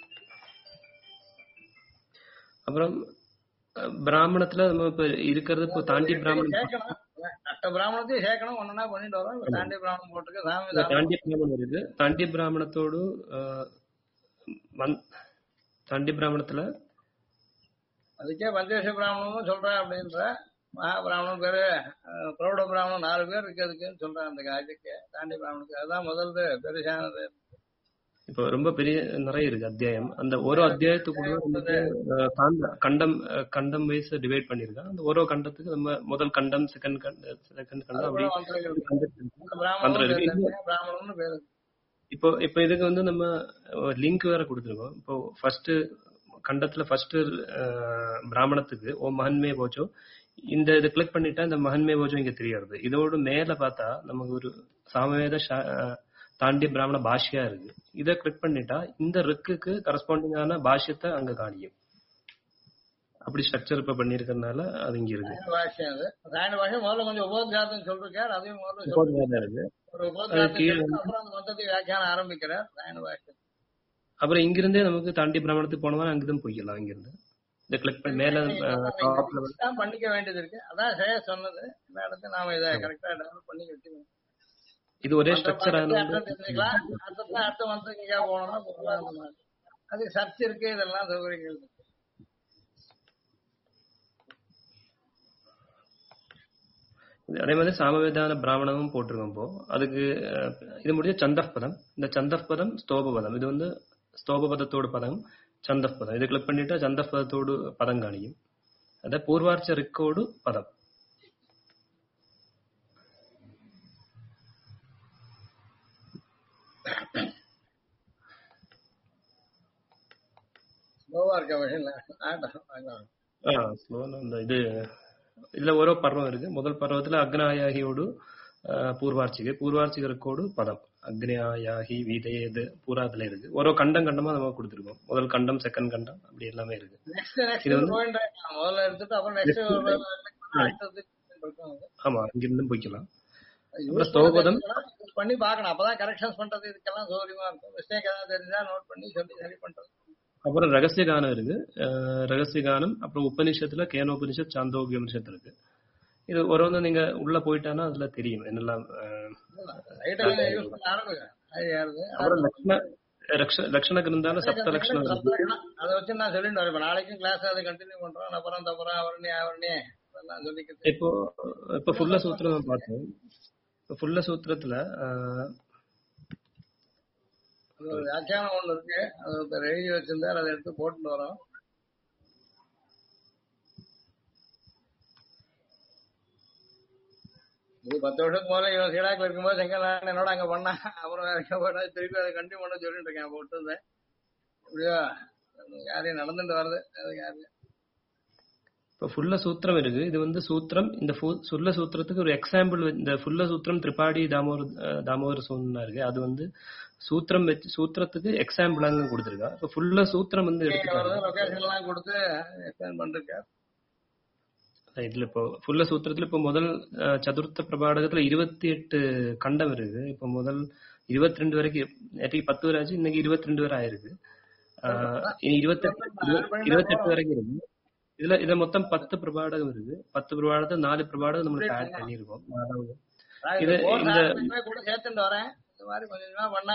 அப்புறம் பிராமணத்துல நம்ம இப்ப இருக்கிறது இப்போ தாண்டி பிராமணம்
பிராமணத்தையும் சேர்க்கணும். ஒன்னா பண்ணிட்டு வரோம். தாண்டி பிராமணம் போட்டுருக்கு.
தாண்டி பிராமணம் இருக்கு. தாண்டி பிராமணத்தோடு தாண்டி பிராமணத்துல
அதுக்கே பஞ்சேஷ பிராமணமும் சொல்றேன் அப்படின்ற மகாபிராமணன் பேரு பிரௌட பிராமணன் 4 பேர் இருக்கிறதுக்குன்னு சொல்றேன். அந்த காரியத்துக்கு தாண்டி பிராமணத்துக்கு அதுதான் முதல் பெருசானது.
இப்போ ரொம்ப பெரிய நிறைய இருக்கு அத்தியாயம். அந்த ஒரு அத்தியாயத்துக்குள்ள கண்டம் வைஸ் டிவைட் பண்ணிருக்கேன். அந்த ஒரு கண்டத்துக்கு நம்ம முதல் கண்டம், செகண்ட் கண்டம் அப்படி இப்போ இதுக்கு வந்து நம்ம லிங்க் வேற கொடுத்துருக்கோம். இப்போ ஃபர்ஸ்ட் கண்டத்துல ஃபர்ஸ்ட் பிராமணத்துக்கு ஓ மகன்மே போச்சோ, இந்த இதை கிளிக் பண்ணிட்டா இந்த மகன்மே போச்சோ இங்க தெரியாது. இதோடு மேல பார்த்தா நமக்கு ஒரு சாமவேத தாண்டி பிராமண பாஷ்யா இருக்கு. இதை கிளிக் பண்ணிட்டா இந்த ரிக்குக்கு கரஸ்பாண்டிங்கான பாஷ்யத்தை அங்க காணியும். அப்படி ஸ்ட்ரக்சர் இப்ப பண்ணிருக்கறதுனால அது இங்க இருக்கு.
முதல்ல கொஞ்சம் உபோத்காரம் சொல்றாரு, அதையும் வியாக்கியானம் ஆரம்பிக்கிறார்.
அப்புறம் இங்கிருந்தே நமக்கு தாண்டி பிராமணத்துக்கு போனோம்னா அங்கிருந்து போய்க்கலாம். இங்கிருந்து இந்த கிளிக் பண்ணி மேல
பண்ணிக்க வேண்டியது இருக்கு. அதான் சேய சொன்னது. எல்லா இடத்தையும் நாம இதை கரெக்டா டெவலப் பண்ணி வச்சுக்கணும்.
இது ஒரே ஸ்ட்ரக்சர்.
அடுத்த மந்திரம் எங்கேயா போனோம்னா போகலாம். அது சர்ச் இருக்கு, இதெல்லாம் சௌகரியங்கள் இருக்கு.
அதே மாதிரி சாமவேதான பிராமணமும் போட்டிருக்கோம். இப்போ அதுக்கு இது முடிஞ்ச சந்தப்பதம். இந்த சந்தப்பதம் ஸ்தோபபதம். இது வந்து ஸ்தோபபதத்தோடு பதம் சந்தப்பதம். இதை கிளிக் பண்ணிட்டா சந்தப்பதத்தோடு பதம் காணியும். அத பூர்வார்ச்ச ரிக்கோடு பதம். இது இதுல ஒரு பர்வம் இருக்கு. முதல் பர்வத்துல அக்னாயாகியோடு பூர்வார்ச்சிகருக்கோடு பதம். அக்னியாயாகி வீதையது பூராதுல இருக்கு. ஒரு கண்டம் கண்டமா நம்ம கொடுத்துருக்கோம். முதல் கண்டம், செகண்ட் கண்டம் அப்படி எல்லாமே இருக்கு. ஆமா, இங்கிருந்து போய்க்கலாம்.
பண்ணி பாக்கணும். அப்பதான் கரெக்ஷன்ஸ் பண்றது இதுக்கெல்லாம் சௌகரியமா இருக்கும். மிஸ்டேக் ஏதாவது தெரிஞ்சா நோட் பண்ணி சொல்லி சரி பண்றது.
அப்புறம் ரகசிய கானம் இருக்கு. ரகசிய கானம், அப்புறம் உபனிஷத்துல கேனோபனிஷத், சாந்தோக்கிய உபனிஷத் இருக்கு. இது ஒரு வந்து நீங்க உள்ள போயிட்டானா அதுல தெரியும் என்னெல்லாம்.
யூஸ் பண்ண ஆரம்பிங்க. அது யாருது?
அப்புறம் லக்ஷண கிரந்தால சப்த லட்சணம் இருக்கு.
அதை வச்சு நான் சொல்லிட்டு வரேன். இப்ப நாளைக்கும் கிளாஸ் அதை கண்டினியூ பண்றோம். அப்புறம் தப்புறம் அவர்னே அதெல்லாம் சொல்லிக்கிறது.
இப்போ ஃபுல்ல சூத்திரம் பார்த்தோம். இப்போ ஃபுல்ல சூத்திரத்துல
ஒரு வியாக்கியானம் ஒண்ணு இருக்கு. அது ஒருத்தர் எழுதி வச்சிருந்தார். அதை எடுத்து போட்டுட்டு வரோம். இது 10 வருஷத்துக்கு முதல்ல இவன் சீடாக்கில் இருக்கும்போது செங்கல் என்னோட அங்க பண்ணான். அப்புறம் வேற எங்க போனா திருப்பி அதை கண்டினியூ பண்ண சொல்லிட்டு இருக்கேன். போட்டு இருந்தேன். இப்படியா யாரையும் நடந்துட்டு வருது. அது யாரு
இப்போ ஃபுல்ல சூத்திரம் இருக்கு. இது வந்து சூத்திரம். இந்த ஃபுல்ல சூத்திரத்துக்கு ஒரு எக்ஸாம்பிள். இந்த ஃபுல்ல சூத்திரம் திரிபாடி தாமோதர சூன்னா இருக்கு. அது வந்து சூத்திரம் வச்சு சூத்திரத்துக்கு எக்ஸாம்பிளாங்க கொடுத்துருக்கா. இப்போ ஃபுல்ல சூத்திரம் வந்து
லொகேஷன் எல்லாம் கொடுத்து எக்ஸ்பிளைன் பண்ணிருக்காரு.
இதுல இப்போ ஃபுல்ல சூத்திரத்துல இப்போ முதல் சதுர்த்த பிரபாடகத்துல 28 கண்டம் இருக்கு. இப்போ முதல் 22 வரைக்கும், நேற்றைக்கு 10 வரை ஆச்சு, இன்னைக்கு 22 வரை ஆயிருக்கு. இனி 28 வரைக்கும் இருக்கு. இதுல மொத்தம் 10 பிரபாடகம் இருக்கு. 10 பிரபாடகத்துல 4 பிரபாடகம் நம்மளுக்கு ஆட் பண்ணிருக்கோம். இது இந்த
கூட சேர்த்துட்டு வரேன். இந்த மாதிரி கொஞ்சம் பண்ணா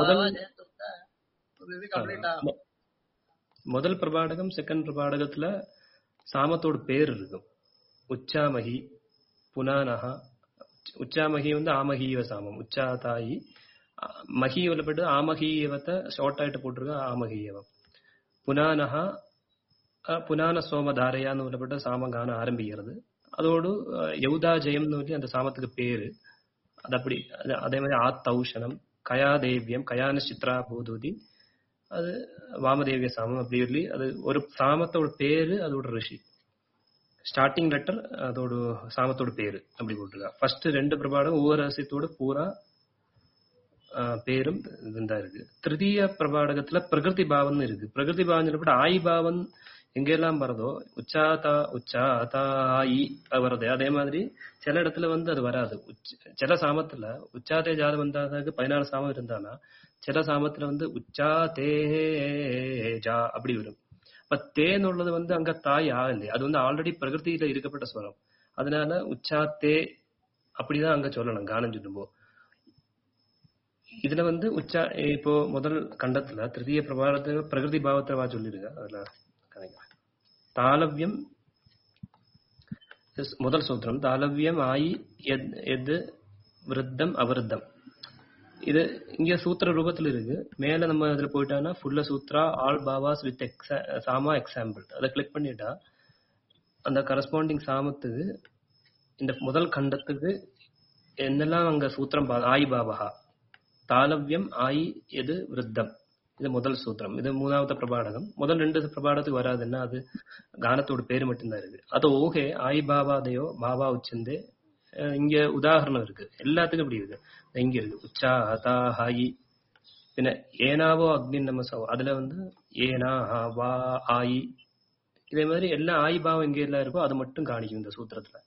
முதல் பிரபாடகம் செகண்ட் பிரபாடகத்துல சாமத்தோட பேர் இருக்கும். உச்சாமகி, புனானஹா. உச்சாமகி வந்து ஆமகீவ சாமம். உச்சாதாயி மகி உள்ளப்பட்டு ஆமகீயவத்தை ஷார்ட் ஆயிட்டு போட்டிருக்க ஆமகீயவம். புனானஹா புனான சோமதாரையான்னு உள்ளப்பட்ட சாமகான ஆரம்பிக்கிறது. அதோடு யௌதா ஜெயம்னு சொல்லி அந்த சாமத்துக்கு பேரு. அது அப்படி அதே மாதிரி ஆத்தௌஷனம், கயாதேவியம், கயான சித்ரா பூதூதி, அது வாமதேவிய சாமம். அப்படி சொல்லி அது ஒரு சாமத்தோட பேரு, அதோட ரிஷி, ஸ்டார்டிங் லெட்டர், அதோட சாமத்தோட பேரு அப்படி போட்டிருக்கா. ஃபர்ஸ்ட் 2 பிரபாடம் ஒவ்வொரு ரகசியத்தோட பூரா பேரும் இதுதான் இருக்கு. திருத்தீய பிரபாடகத்துல பிரகிருதி பாவன் இருக்கு. பிரகிருதி பாவன் சொல்லப்பட்ட ஆயி பாவன் எங்கெல்லாம் வரதோ, உச்சாதா ஆயி வருது. அதே மாதிரி சில இடத்துல வந்து அது வராது. சில சாமத்துல உச்சாதே ஜாதம் வந்தாதாக்கு 14 சாமம் இருந்தானா, சில சாமத்துல வந்து உச்சா தே ஜா அப்படி வரும். இப்ப தேன் உள்ளது வந்து அங்க தாய் ஆ இல்லையா, அது வந்து ஆல்ரெடி பிரகிருதியில இருக்கப்பட்ட ஸ்வரம். அதனால உச்சா தே அப்படிதான் அங்க சொல்லணும் கானம் சொல்லும்போது. இதுல வந்து உச்சா இப்போ முதல் கண்டத்துல திருத்தீய பிரபாவத்தை பிரகிருதி பாவத்தை சொல்லிருக்க. அதுல தாளவியம் முதல் சூத்திரம். தாளவியம் ஆயி எது விருத்தம் அவருத்தம். இது இங்க சூத்திர ரூபத்துல இருக்கு. மேல நம்ம இதுல போயிட்டோம்னா ஃபுல்ல சூத்ரா ஆல் பாவாஸ் வித் சாமா எக்ஸாம்பிள் அதை கிளிக் பண்ணிட்டா அந்த கரஸ்பாண்டிங் சாமத்துக்கு இந்த முதல் கண்டத்துக்கு என்னெல்லாம் அங்க சூத்திரம் ஆயி பாவகா, தாளவியம் ஆயி எது விருத்தம். இது முதல் சூத்திரம். இது 3வது பிரபாடகம். முதல் 2 பிரபாடத்துக்கு வராதுன்னா அது கானத்தோட பேரு மட்டும்தான் இருக்கு. அது ஓகே ஆயி பாவாதையோ பாவா உச்சந்தே. இங்க உதாரணம் இருக்கு எல்லாத்துக்கும். இப்படி இருக்கு. இங்க இருக்கு உச்சா ஹதா ஹாயி. பின்ன ஏனாவோ அக்னி நமசோ, அதுல வந்து ஏனா வா ஆயி. இதே மாதிரி எல்லா ஆயி பாவம் எங்க எல்லாம் இருக்கோ அது மட்டும் காணிக்கும் இந்த சூத்திரத்துல.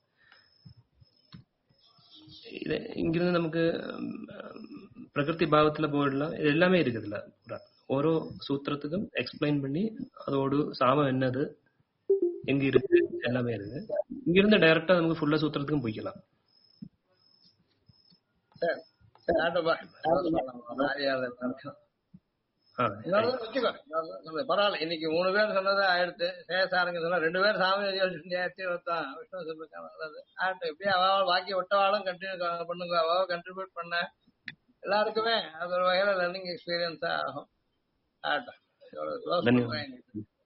இது இங்கிருந்து நமக்கு பிரகிருதி பாவத்துல போயிடலாம். இது எல்லாமே இருக்குதுல்ல. ஒரு சூத்திரத்துக்கும் எக்ஸ்பிளைன் பண்ணி அதோடு சாமம் என்னது எங்க இருக்கு எல்லாமே இருக்கு. இங்கிருந்து டைரக்டா நமக்கு ஃபுல்லா சூத்திரத்துக்கும் போய்க்கலாம்.
பரவாயில்ல. இன்னைக்கு 3 பேர் சொன்னது ஆயிடுத்து. சேசாருங்க சொன்னா 2 பேர் சாமி விஷ்ணு சொல்லிருக்காங்க. எப்படியும் பாக்கி ஒட்டவாளும் கண்டினியூ பண்ணுங்க. அவாவ கண்ட்ரிபியூட் பண்ண எல்லாருக்குமே அது ஒரு வகையில லர்னிங் எக்ஸ்பீரியன்ஸா ஆகும். ஆகட்டும்.